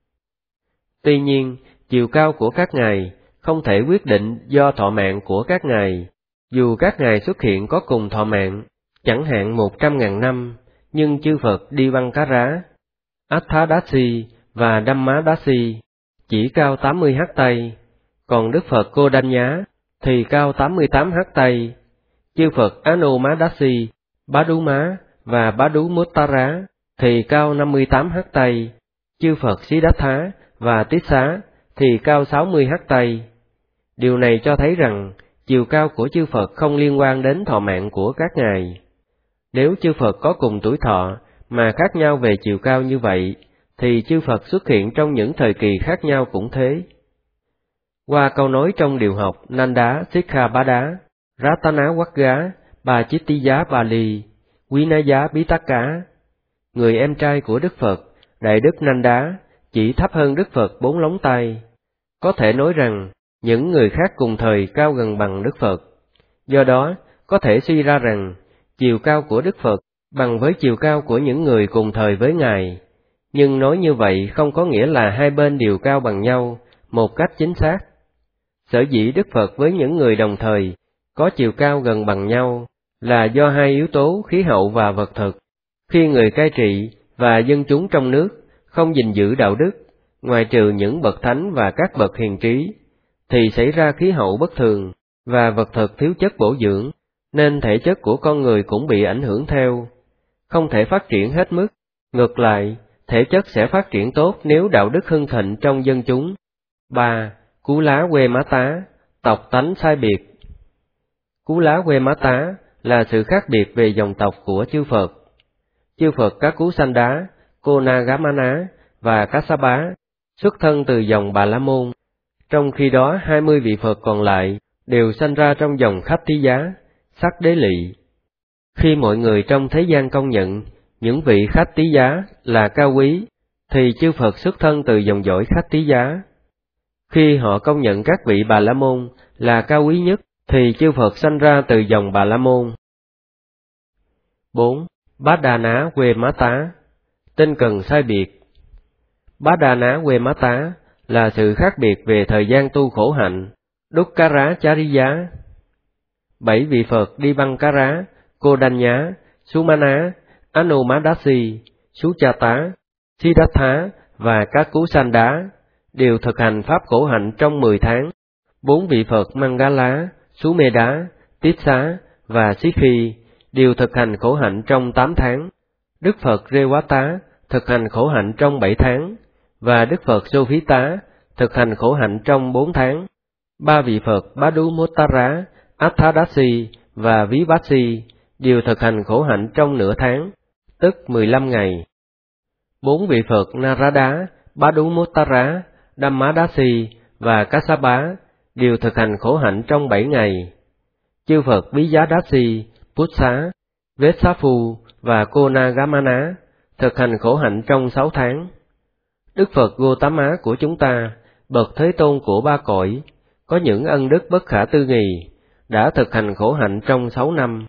Tuy nhiên, chiều cao của các ngài không thể quyết định do thọ mạng của các ngài. Dù các ngài xuất hiện có cùng thọ mạng, chẳng hạn 100.000 năm, nhưng chư Phật Dipankara, Attadasi và Dhammadasi chỉ cao 80 hắc tay, còn Đức Phật Kodanya thì cao 88 hắc tay. Chư Phật Anomadasi, Baduma và Badumuttara thì cao 58 hắc tay. Chư Phật Siddhartha và Tissa thì cao 60 hắc tay. Điều này cho thấy rằng chiều cao của chư Phật không liên quan đến thọ mạng của các ngài. Nếu chư Phật có cùng tuổi thọ mà khác nhau về chiều cao như vậy, thì chư Phật xuất hiện trong những thời kỳ khác nhau cũng thế. Qua câu nói trong điều học Nanda Sikkhabada, Ratana Vagga, Bachittiya Bali, Vinaya Pitaka, người em trai của Đức Phật, Đại Đức Nanda, chỉ thấp hơn Đức Phật 4 lóng tay. Có thể nói rằng, những người khác cùng thời cao gần bằng Đức Phật. Do đó, có thể suy ra rằng, chiều cao của Đức Phật bằng với chiều cao của những người cùng thời với Ngài. Nhưng nói như vậy không có nghĩa là hai bên đều cao bằng nhau, một cách chính xác. Sở dĩ Đức Phật với những người đồng thời có chiều cao gần bằng nhau là do hai yếu tố khí hậu và vật thực. Khi người cai trị và dân chúng trong nước không gìn giữ đạo đức, ngoài trừ những bậc thánh và các bậc hiền trí, thì xảy ra khí hậu bất thường và vật thực thiếu chất bổ dưỡng, nên thể chất của con người cũng bị ảnh hưởng theo, không thể phát triển hết mức. Ngược lại, thể chất sẽ phát triển tốt nếu đạo đức hưng thịnh trong dân chúng. 3. Cú lá quê má tá, tộc tánh sai biệt. Cú lá quê má tá là sự khác biệt về dòng tộc của chư Phật. Chư Phật các cú sanh đá, Konagamana và Kassapa xuất thân từ dòng Bà La Môn, trong khi đó 20 vị Phật còn lại đều sanh ra trong dòng Khách Tí Giá, Sắc Đế Lị. Khi mọi người trong thế gian công nhận những vị Khách Tí Giá là cao quý, thì chư Phật xuất thân từ dòng dõi Khách Tí Giá. Khi họ công nhận các vị Bà La Môn là cao quý nhất, thì chư Phật sanh ra từ dòng Bà La Môn. 4. Bát Đà Ná quê má tá, tinh cần sai biệt. Bát Đà Ná quê má tá là sự khác biệt về thời gian tu khổ hạnh, Dukkara Chariya. 7 vị Phật đi băng cá rá, Kodanya, Sumana, Anumadasi, Suchata, Siddhartha và các cú sanh đá đều thực hành pháp khổ hạnh trong 10 tháng. 4 vị Phật Mangala, Sumedha, Tissa và Sikhi đều thực hành khổ hạnh trong 8 tháng. Đức Phật Rewata thực hành khổ hạnh trong 7 tháng, và Đức Phật Sophita thực hành khổ hạnh trong 4 tháng. 3 vị Phật Padumuttara, Attadasi và Vipassi đều thực hành khổ hạnh trong nửa tháng, tức 15 ngày. 4 vị Phật Narada, Padumuttara, Dhammadasi và Kassapa đều thực hành khổ hạnh trong 7 ngày. Chư Phật Vijayadasi, Pussa, Vessapu và Konagamana thực hành khổ hạnh trong 6 tháng. Đức Phật Gotama của chúng ta, bậc Thế Tôn của ba cõi, có những ân đức bất khả tư nghì, đã thực hành khổ hạnh trong 6 năm.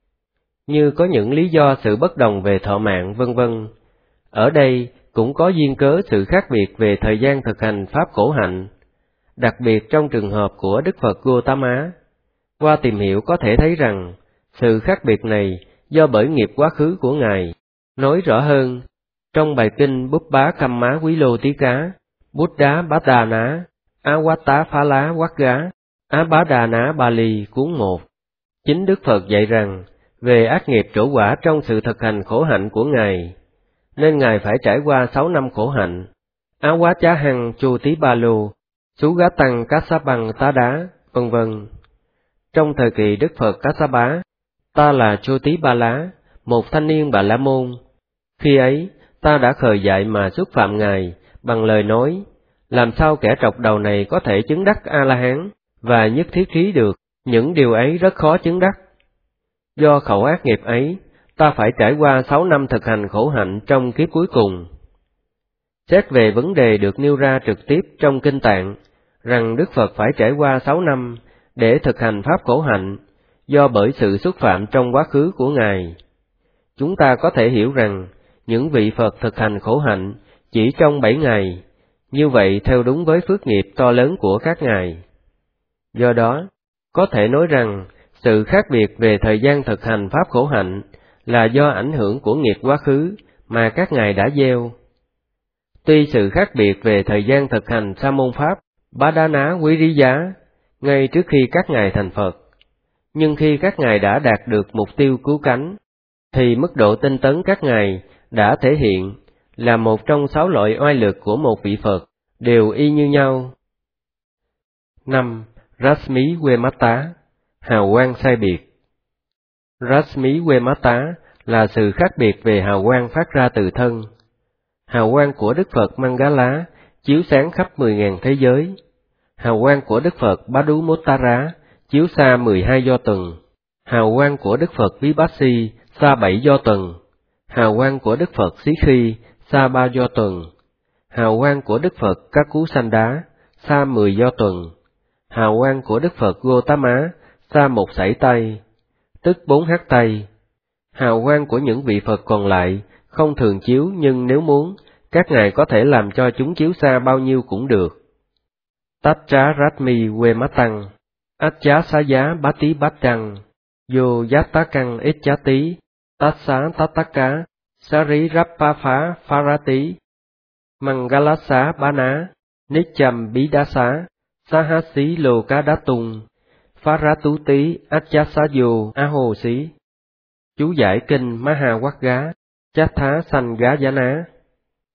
Như có những lý do sự bất đồng về thọ mạng vân vân. Ở đây cũng có duyên cớ sự khác biệt về thời gian thực hành pháp khổ hạnh, đặc biệt trong trường hợp của Đức Phật Gotama. Qua tìm hiểu có thể thấy rằng, sự khác biệt này do bởi nghiệp quá khứ của Ngài. Nói rõ hơn, trong bài kinh Búp Bá Căm Má Quý Lô Tí Cá, Bút Đá Bát Đà Ná, Á Quát Tá Phá Lá Quát Gá, Á Bá Đà Ná Ba Ly cuốn 1. Chính Đức Phật dạy rằng, về ác nghiệp trổ quả trong sự thực hành khổ hạnh của Ngài, nên Ngài phải trải qua 6 năm khổ hạnh. Á Quá Chá Hăng Chô Tí Ba Lô, Sú Gá Tăng Cá Sá Băng Tá Đá, vân vân. Trong thời kỳ Đức Phật Kassapa, ta là Chô Tí Ba Lá, một thanh niên Bà La Môn. Khi ấy, ta đã khờ dại mà xúc phạm Ngài bằng lời nói, làm sao kẻ trọc đầu này có thể chứng đắc A-la-hán và nhất thiết trí được, những điều ấy rất khó chứng đắc. Do khẩu ác nghiệp ấy, ta phải trải qua 6 năm thực hành khổ hạnh trong kiếp cuối cùng. Xét về vấn đề được nêu ra trực tiếp trong Kinh Tạng, rằng Đức Phật phải trải qua 6 năm để thực hành pháp khổ hạnh, do bởi sự xúc phạm trong quá khứ của Ngài. Chúng ta có thể hiểu rằng, những vị Phật thực hành khổ hạnh chỉ trong 7 ngày, như vậy theo đúng với phước nghiệp to lớn của các Ngài. Do đó, có thể nói rằng, sự khác biệt về thời gian thực hành pháp khổ hạnh là do ảnh hưởng của nghiệp quá khứ mà các Ngài đã gieo. Tuy sự khác biệt về thời gian thực hành sa môn pháp, Bá Đá Ná Quý Rí Giá, ngay trước khi các Ngài thành Phật, nhưng khi các Ngài đã đạt được mục tiêu cứu cánh, thì mức độ tinh tấn các Ngài đã thể hiện là một trong 6 loại oai lực của một vị Phật, đều y như nhau. 5. Rasmi Vemata, hào quang sai biệt. Rasmi Vemata là sự khác biệt về hào quang phát ra từ thân. Hào quang của Đức Phật Mangala chiếu sáng khắp 10.000 thế giới. Hào quang của Đức Phật Padumuttara chiếu xa 12 do tuần. Hào quang của Đức Phật Vipassi xa 7 do tuần. Hào quang của Đức Phật Sikhi xa 3 do tuần. Hào quang của Đức Phật Các Cú Sanh Đá xa 10 do tuần. Hào quang của Đức Phật Gotama xa 1 sải tay, tức 4 hắc tay. Hào quang của những vị Phật còn lại không thường chiếu, nhưng nếu muốn, các Ngài có thể làm cho chúng chiếu xa bao nhiêu cũng được. Tatcha Ratmi Vematang, Atcha Saya Bati Batang, Yo Yatakang Echati, Tatsa Tataka, Sari Rappapha Pharati, Mangalasa Bana, Nicham Bidasa, Sahasi Lokadatung, Pharatuti Achasayo Ahosi. Chú giải kinh Mahawagga, Chatha Sangayana.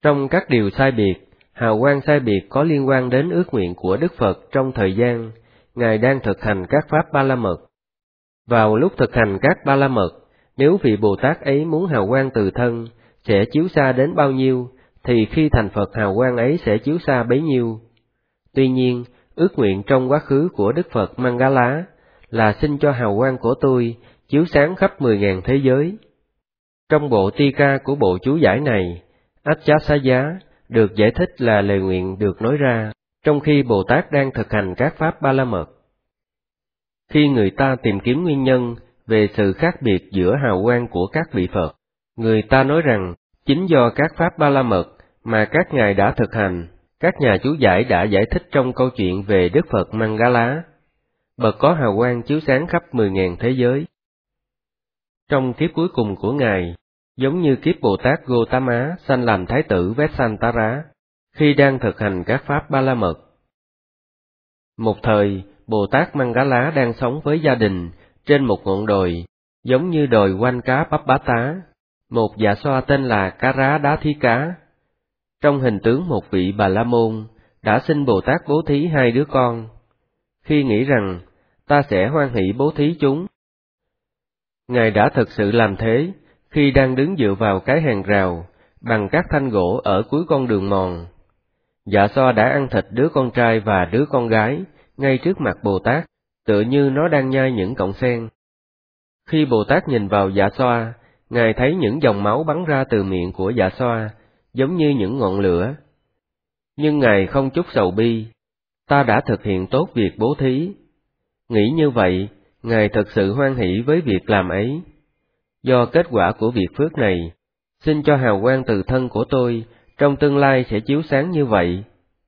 Trong các điều sai biệt, hào quang sai biệt có liên quan đến ước nguyện của Đức Phật trong thời gian Ngài đang thực hành các pháp Ba La Mật. Vào lúc thực hành các Ba La Mật, nếu vị Bồ Tát ấy muốn hào quang từ thân sẽ chiếu xa đến bao nhiêu, thì khi thành Phật hào quang ấy sẽ chiếu xa bấy nhiêu. Tuy nhiên, ước nguyện trong quá khứ của Đức Phật Mangala là xin cho hào quang của tôi chiếu sáng khắp 10.000 thế giới. Trong bộ Tika của bộ chú giải này, Achasaya được giải thích là lời nguyện được nói ra trong khi Bồ Tát đang thực hành các pháp Ba La Mật. Khi người ta tìm kiếm nguyên nhân về sự khác biệt giữa hào quang của các vị Phật, người ta nói rằng chính do các pháp Ba La Mật mà các ngài đã thực hành, các nhà chú giải đã giải thích trong câu chuyện về Đức Phật Mangala, bậc có hào quang chiếu sáng khắp 10.000 thế giới. Trong kiếp cuối cùng của ngài, giống như kiếp Bồ Tát Gotama sanh làm Thái tử Vesantara, khi đang thực hành các pháp Ba La Mật. Một thời, Bồ Tát Mangala đang sống với gia đình trên một ngọn đồi, giống như đồi quanh cá Bắp Bá Tá, một dạ xoa tên là Kara Đá Thí Cá. Trong hình tướng một vị Bà La Môn, đã xin Bồ Tát bố thí 2 đứa con. Khi nghĩ rằng, ta sẽ hoan hỷ bố thí chúng. Ngài đã thực sự làm thế, khi đang đứng dựa vào cái hàng rào, bằng các thanh gỗ ở cuối con đường mòn. Dạ xoa đã ăn thịt đứa con trai và đứa con gái, ngay trước mặt Bồ Tát, tựa như nó đang nhai những cọng sen. Khi Bồ Tát nhìn vào dạ xoa, Ngài thấy những dòng máu bắn ra từ miệng của dạ xoa, giống như những ngọn lửa. Nhưng Ngài không chút sầu bi, ta đã thực hiện tốt việc bố thí. Nghĩ như vậy, Ngài thực sự hoan hỷ với việc làm ấy. Do kết quả của việc phước này, xin cho hào quang từ thân của tôi trong tương lai sẽ chiếu sáng như vậy.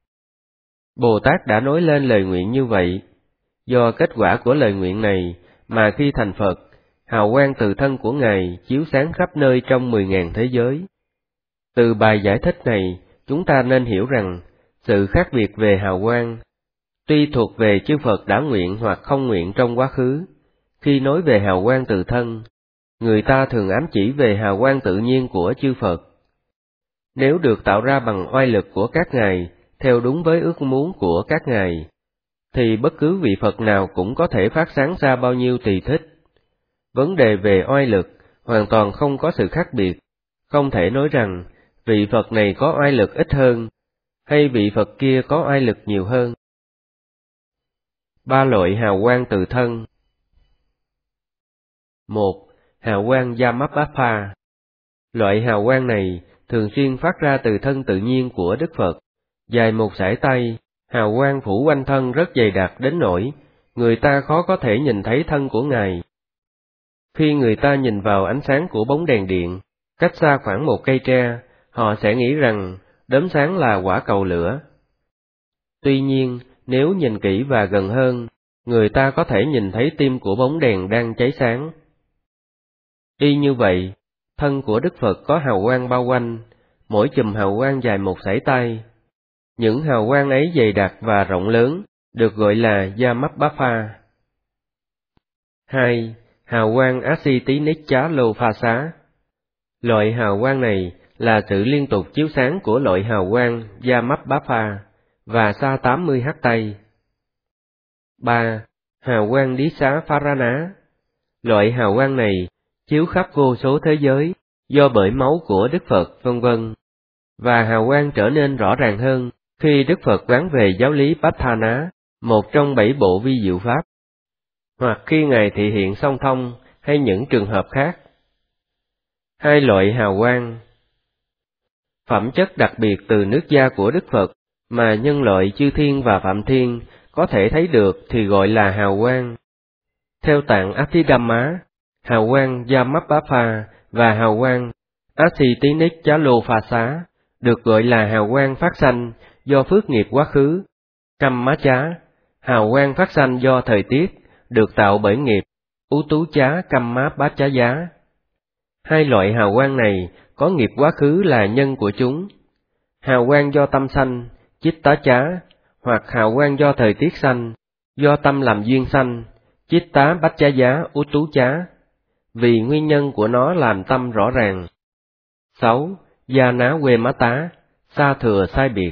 Bồ Tát đã nói lên lời nguyện như vậy. Do kết quả của lời nguyện này mà khi thành Phật, hào quang từ thân của Ngài chiếu sáng khắp nơi trong 10.000 thế giới. Từ bài giải thích này, chúng ta nên hiểu rằng, sự khác biệt về hào quang, tuy thuộc về chư Phật đã nguyện hoặc không nguyện trong quá khứ. Khi nói về hào quang từ thân, người ta thường ám chỉ về hào quang tự nhiên của chư Phật. Nếu được tạo ra bằng oai lực của các ngài, theo đúng với ước muốn của các ngài, thì bất cứ vị Phật nào cũng có thể phát sáng ra bao nhiêu tùy thích. Vấn đề về oai lực hoàn toàn không có sự khác biệt, không thể nói rằng vị Phật này có oai lực ít hơn, hay vị Phật kia có oai lực nhiều hơn. 3 loại hào quang từ thân. 1. Hào quang Yamapapa. Loại hào quang này thường xuyên phát ra từ thân tự nhiên của Đức Phật, dài một sải tay, hào quang phủ quanh thân rất dày đặc đến nỗi người ta khó có thể nhìn thấy thân của Ngài. Khi người ta nhìn vào ánh sáng của bóng đèn điện, cách xa khoảng một cây tre, họ sẽ nghĩ rằng đốm sáng là quả cầu lửa. Tuy nhiên, nếu nhìn kỹ và gần hơn, người ta có thể nhìn thấy tim của bóng đèn đang cháy sáng. Y như vậy, thân của Đức Phật có hào quang bao quanh, mỗi chùm hào quang dài một sải tay. Những hào quang ấy dày đặc và rộng lớn, được gọi là Yamapapa. 2. Hào quang Asitinichalopasa. Loại hào quang này là sự liên tục chiếu sáng của loại hào quang Yamapapa và xa 80 h tay. 3. Hào quang Disapharana. Loại hào quang này chiếu khắp vô số thế giới do bởi máu của Đức Phật, vân vân. Và hào quang trở nên rõ ràng hơn khi Đức Phật quán về giáo lý Patthana, một trong 7 bộ vi diệu pháp, hoặc khi Ngài thị hiện song thông hay những trường hợp khác. 2 loại hào quang. Phẩm chất đặc biệt từ nước da của Đức Phật mà nhân loại chư thiên và phạm thiên có thể thấy được thì gọi là hào quang. Theo tạng Abhidhamma, hào quang Yamapapa và hào quang Asitinichalopasa được gọi là hào quang phát sanh do phước nghiệp quá khứ. Kammacha, hào quang phát sanh do thời tiết, được tạo bởi nghiệp Utucha Kammapachaya. 2 loại hào quang này có nghiệp quá khứ là nhân của chúng. Hào quang do tâm sanh, Chittacha, hoặc hào quang do thời tiết sanh, do tâm làm duyên sanh, Chitta Bachaya Utucha, vì nguyên nhân của nó làm tâm rõ ràng. 6. Yana Quemata, xa thừa sai biệt.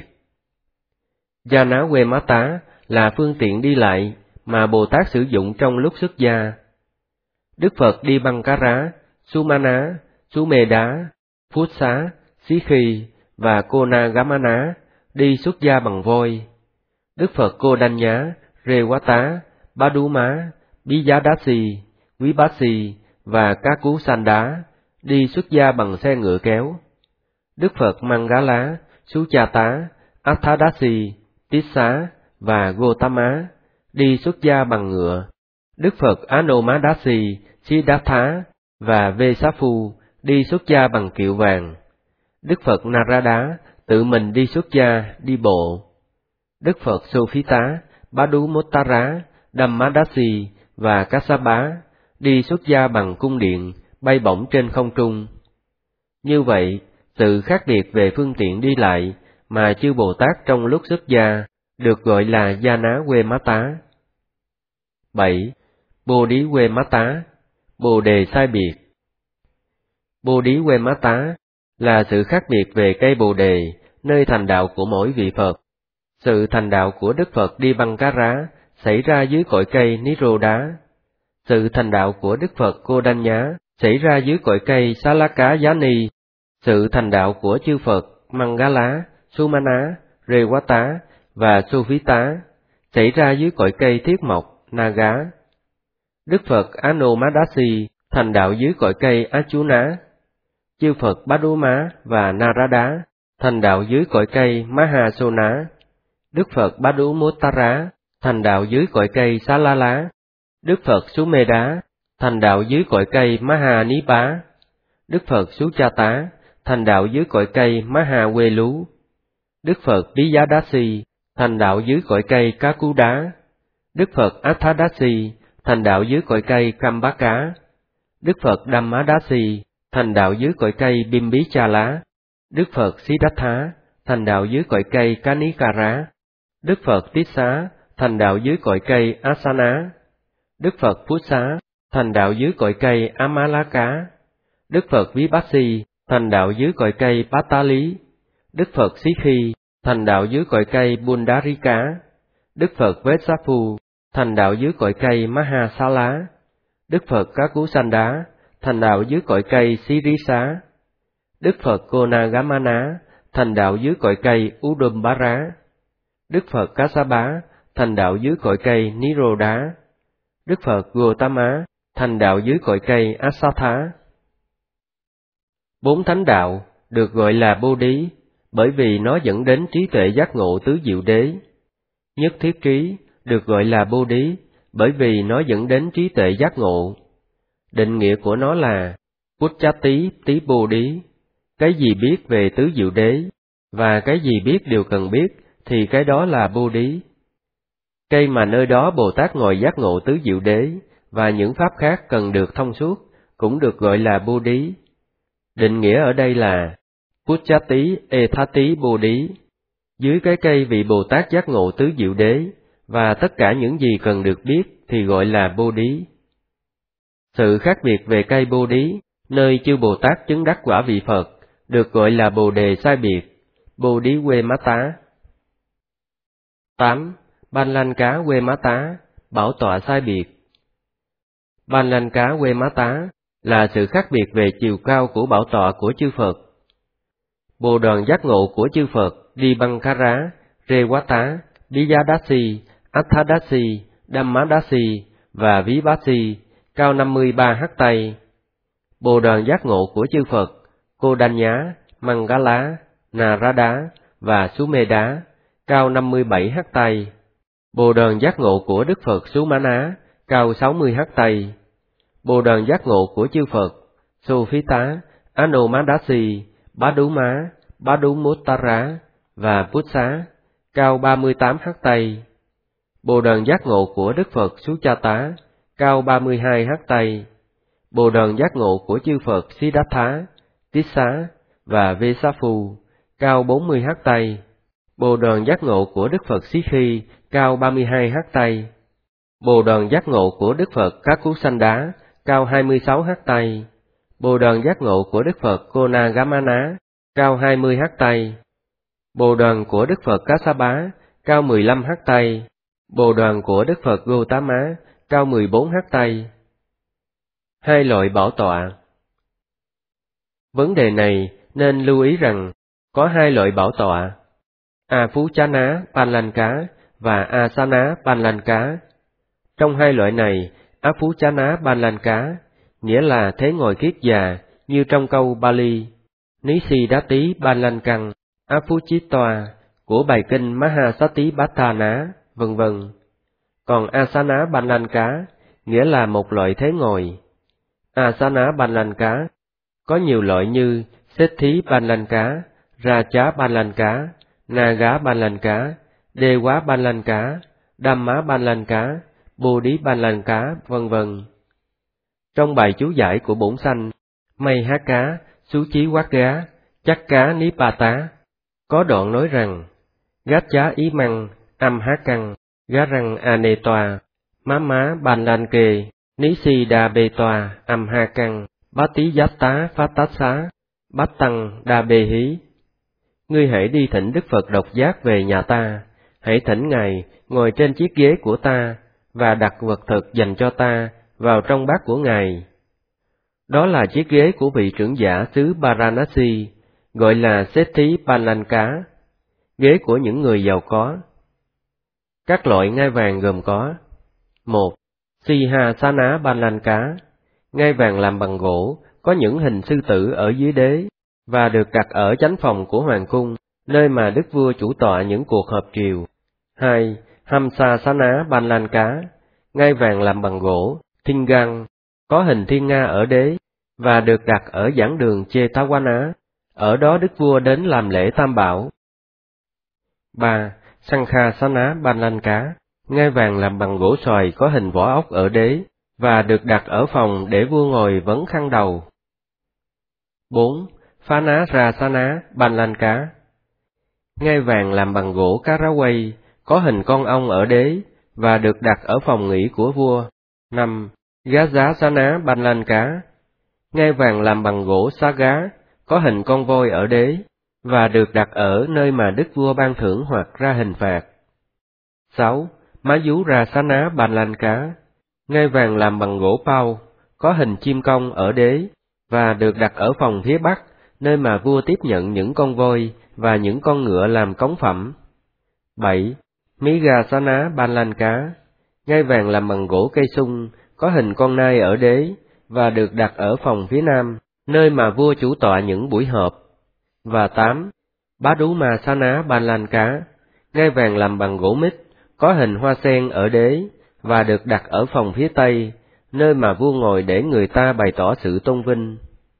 Janaquemata là phương tiện đi lại mà Bồ Tát sử dụng trong lúc xuất gia. Đức Phật đi bằng Cara, Sumana, Sumedá, Phút Xá, Xí Khi và Konagamana đi xuất gia bằng voi. Đức Phật Cô Đanh Nhá, Rewata, Baduma, Bijadasi, Vipassi và Kaku Sandá đi xuất gia bằng xe ngựa kéo. Đức Phật Mangala, Suchata, Athadasi, Tissa và Gotama đi xuất gia bằng ngựa. Đức Phật Anomadasi, Siddhartha và Vesapu đi xuất gia bằng kiệu vàng. Đức Phật Narada tự mình đi xuất gia đi bộ. Đức Phật Sophita, Padumuttara, Dhammadasi và Kassapa đi xuất gia bằng cung điện, bay bổng trên không trung. Như vậy, sự khác biệt về phương tiện đi lại mà chư Bồ Tát trong lúc xuất gia được gọi là Janaquemata. 7. Bodhiquemata, Bồ đề sai biệt. Bodhiquemata là sự khác biệt về cây Bồ đề, nơi thành đạo của mỗi vị Phật. Sự thành đạo của Đức Phật Đi Băng Cá Rá xảy ra dưới cội cây Nirodá. Sự thành đạo của Đức Phật Cô Đanh Nhá xảy ra dưới cội cây Xá Lá Cá Giá Ni. Sự thành đạo của chư Phật Mangala, Sumana, Rewata và Sophita xảy ra dưới cội cây Thiết Mộc, Naga. Đức Phật Anomadasi thành đạo dưới cội cây Achuna. Chư Phật Paduma và Narada thành đạo dưới cội cây Mahasona. Đức Phật Padumuttara thành đạo dưới cội cây Salala. Đức Phật Sumedá thành đạo dưới cội cây Mahanipa. Đức Phật Suchata thành đạo dưới cội cây Mahaquelu. Đức Phật Bijadasi thành đạo dưới cội cây Kakuda. Đức Phật Athadasi thành đạo dưới cội cây Kambaka. Đức Phật Dhammadasi thành đạo dưới cội cây Bimbichala. Đức Phật Siddhartha thành đạo dưới cội cây Kanikara. Đức Phật Tissa thành đạo dưới cội cây Asana. Đức Phật Phút Xá thành đạo dưới cội cây Amalaka. Đức Phật Vipassi thành đạo dưới cội cây Patali. Đức Phật Xí Khi thành đạo dưới cội cây Bundarika. Đức Phật Vesapu thành đạo dưới cội cây Mahasala. Đức Phật Kakusanda thành đạo dưới cội cây Sirisa. Đức Phật Konagamana thành đạo dưới cội cây Udumbara. Đức Phật Kassapa thành đạo dưới cội cây Nirodá. Đức Phật Gotama thành đạo dưới cội cây Asatha. 4 thánh đạo được gọi là Bodhi bởi vì nó dẫn đến trí tuệ giác ngộ tứ diệu đế. Nhất thiết trí được gọi là Bodhi bởi vì nó dẫn đến trí tuệ giác ngộ. Định nghĩa của nó là Puchati tí Bodhi, cái gì biết về tứ diệu đế, và cái gì biết điều cần biết thì cái đó là Bodhi. Cây mà nơi đó Bồ Tát ngồi giác ngộ tứ diệu đế và những pháp khác cần được thông suốt cũng được gọi là Bodhi. Định nghĩa ở đây là Puchati Ethati Bodhi, dưới cái cây vị Bồ Tát giác ngộ tứ diệu đế và tất cả những gì cần được biết thì gọi là Bodhi. Sự khác biệt về cây Bodhi, nơi chư Bồ Tát chứng đắc quả vị Phật, được gọi là Bồ đề sai biệt, Bodhiquemata. 8. Banlanka-quemata, bảo tọa sai biệt. Banlanka-quemata là sự khác biệt về chiều cao của bảo tọa của chư Phật. Bồ đoàn giác ngộ của chư Phật Đi Băng Cá Rá, Rewata, Bijadasi, Athadasi, Dhammadasi và Vipassi cao 53 hắc tay. Bồ đoàn giác ngộ của chư Phật Cô Đanh Nhá, Mangala, Narada và Sumedá cao 57 hắc tay. Bồ đoàn giác ngộ của Đức Phật Sumana cao 60 hắc tay. Bồ đoàn giác ngộ của chư Phật Sophita, Anomadasi, Paduma, Padumuttara và Pussa cao 38 hắc tay. Bồ đoàn giác ngộ của Đức Phật Suchata cao 32 hắc tay. Bồ đoàn giác ngộ của chư Phật Siddhartha, Tissa và Vesapu cao 40 hắc tay. Bồ đoàn giác ngộ của Đức Phật Xí Khi cao 32 hắc tay. Bồ đoàn giác ngộ của Đức Phật Kakusanda cao 26 hắc tay. Bồ đoàn giác ngộ của Đức Phật Konagamana cao 20 hắc tay. Bồ đoàn của Đức Phật Kassapa cao 15 hắc tay, bồ đoàn của Đức Phật Gautama cao 14 hắc tay. Hai loại bảo tọa. Vấn đề này nên lưu ý rằng có hai loại bảo tọa, Aphuchana Palanka và Asana Palanka. Trong hai loại này, Aphuchana Palanka nghĩa là thế ngồi kiết già như trong câu Pali, Nisidati Palankang, Aphuchitoa của bài kinh Mahasatipatthana, vân vân. Còn Asana Palanka nghĩa là một loại thế ngồi. Asana Palanka có nhiều loại như Sethi Palanka, Raja Palanka, Naga Palanka, Dewa Palanka, Dhamma Palanka, Bodhi Palanka, vân vân. Trong bài chú giải của Bổn Sanh, Mayhaka, Suchi Wagga, Chakka Nipata, có đoạn nói rằng, Gacha Imang, Amhakang, Garang Anetoa, Mama Palanke, Nisidabetoa, Amhakang, Bhattiyatta Phatassa, Bhattang Dabehi. Ngươi hãy đi thỉnh Đức Phật Độc Giác về nhà ta, hãy thỉnh Ngài ngồi trên chiếc ghế của ta, và đặt vật thực dành cho ta vào trong bát của Ngài. Đó là chiếc ghế của vị trưởng giả xứ Varanasi, gọi là Sethi Palanka, ghế của những người giàu có. Các loại ngai vàng gồm có: 1. Sihasana Palanka, ngai vàng làm bằng gỗ, có những hình sư tử ở dưới đế, và được đặt ở chánh phòng của hoàng cung, nơi mà đức vua chủ tọa những cuộc họp triều. 2. Hamsasana Palanka, ngai vàng làm bằng gỗ, Thingang, có hình thiên nga ở đế, và được đặt ở giảng đường Chetawana, ở đó đức vua đến làm lễ tam bảo. 3. Sankhasana Palanka, ngai vàng làm bằng gỗ xoài có hình vỏ ốc ở đế, và được đặt ở phòng để vua ngồi vấn khăn đầu. 4. Phanarasana Palanka, ngai vàng làm bằng gỗ caraway, có hình con ong ở đế, và được đặt ở phòng nghỉ của vua. 5. Gajasana Palanka, ngai vàng làm bằng gỗ saga, có hình con voi ở đế, và được đặt ở nơi mà đức vua ban thưởng hoặc ra hình phạt. 6. Mayurasana Palanka, ngai vàng làm bằng gỗ pau, có hình chim công ở đế, và được đặt ở phòng phía bắc, nơi mà vua tiếp nhận những con voi và những con ngựa làm cống phẩm. 7. Migasana Palanka, ngai vàng làm bằng gỗ cây sung, có hình con nai ở đế, và được đặt ở phòng phía nam, nơi mà vua chủ tọa những buổi họp. Và 8. Padumasana Palanka, ngai vàng làm bằng gỗ mít, có hình hoa sen ở đế, và được đặt ở phòng phía tây, nơi mà vua ngồi để người ta bày tỏ sự tôn vinh.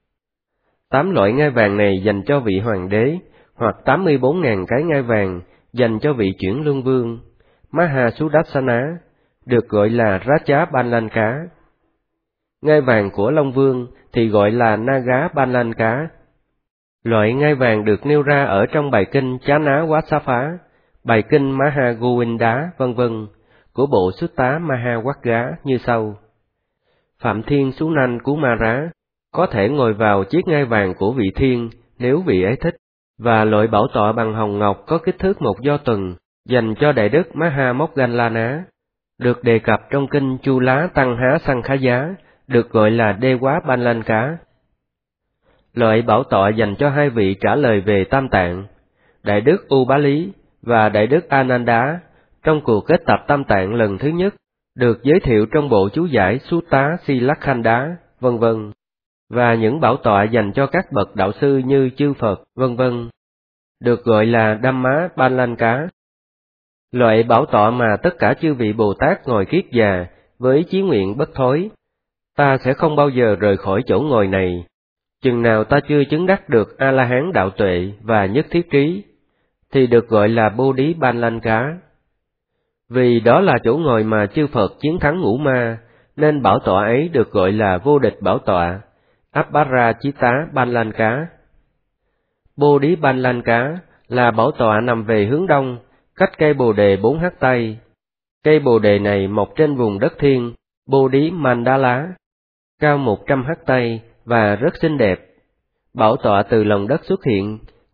8 loại ngai vàng này dành cho vị hoàng đế, hoặc 84.000 cái ngai vàng dành cho vị chuyển lương vương, Mahasudassana, được gọi là Raja Palanka. Ngai vàng của Long Vương thì gọi là Naga Palanka. Loại ngai vàng được nêu ra ở trong bài kinh Chana Vassapha, bài kinh Mahagovinda, vân vân, của bộ Sutta Mahawagga như sau. Phạm Thiên Sunan Kumara có thể ngồi vào chiếc ngai vàng của vị thiên nếu vị ấy thích, và loại bảo tọa bằng hồng ngọc có kích thước 1 do tuần dành cho Đại đức Mahamoggallana, được đề cập trong kinh Chula Tăng Há Sankhaya, được gọi là Dewa Palanka. Loại bảo tọa dành cho hai vị trả lời về Tam Tạng, Đại đức Ubali và Đại đức Ananda, trong cuộc kết tập Tam Tạng lần thứ nhất, được giới thiệu trong bộ chú giải Sutta Silakhanda, vân vân, và những bảo tọa dành cho các bậc đạo sư như chư Phật, vân vân, được gọi là Dhamma Palanka. Loại bảo tọa mà tất cả chư vị Bồ Tát ngồi kiết già với chí nguyện bất thối, ta sẽ không bao giờ rời khỏi chỗ ngồi này, chừng nào ta chưa chứng đắc được A-la-hán đạo tuệ và nhất thiết trí, thì được gọi là Bodhi Palanka. Vì đó là chỗ ngồi mà chư Phật chiến thắng ngũ ma, nên bảo tọa ấy được gọi là vô địch bảo tọa, Apparajita Palanka. Bodhi Palanka là bảo tọa nằm về hướng đông, cách cây bồ đề 4 hắc tay. Cây bồ đề này mọc trên vùng đất thiên, Bodhi Mandala, cao 100 hắc tay và rất xinh đẹp. Bảo tọa từ lòng đất xuất hiện,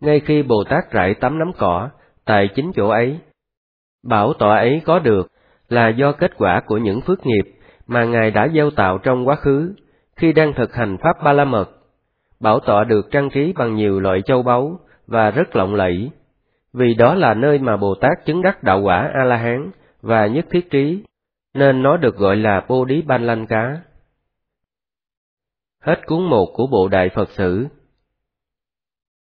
ngay khi Bồ Tát rải tắm nắm cỏ, tại chính chỗ ấy. Bảo tọa ấy có được là do kết quả của những phước nghiệp mà Ngài đã gieo tạo trong quá khứ, khi đang thực hành Pháp Ba La Mật. Bảo tọa được trang trí bằng nhiều loại châu báu và rất lộng lẫy, vì đó là nơi mà Bồ Tát chứng đắc đạo quả A-la-hán và nhất thiết trí, nên nó được gọi là Bodhi Ban Lan Cá. Hết cuốn 1 của bộ Đại Phật Sử.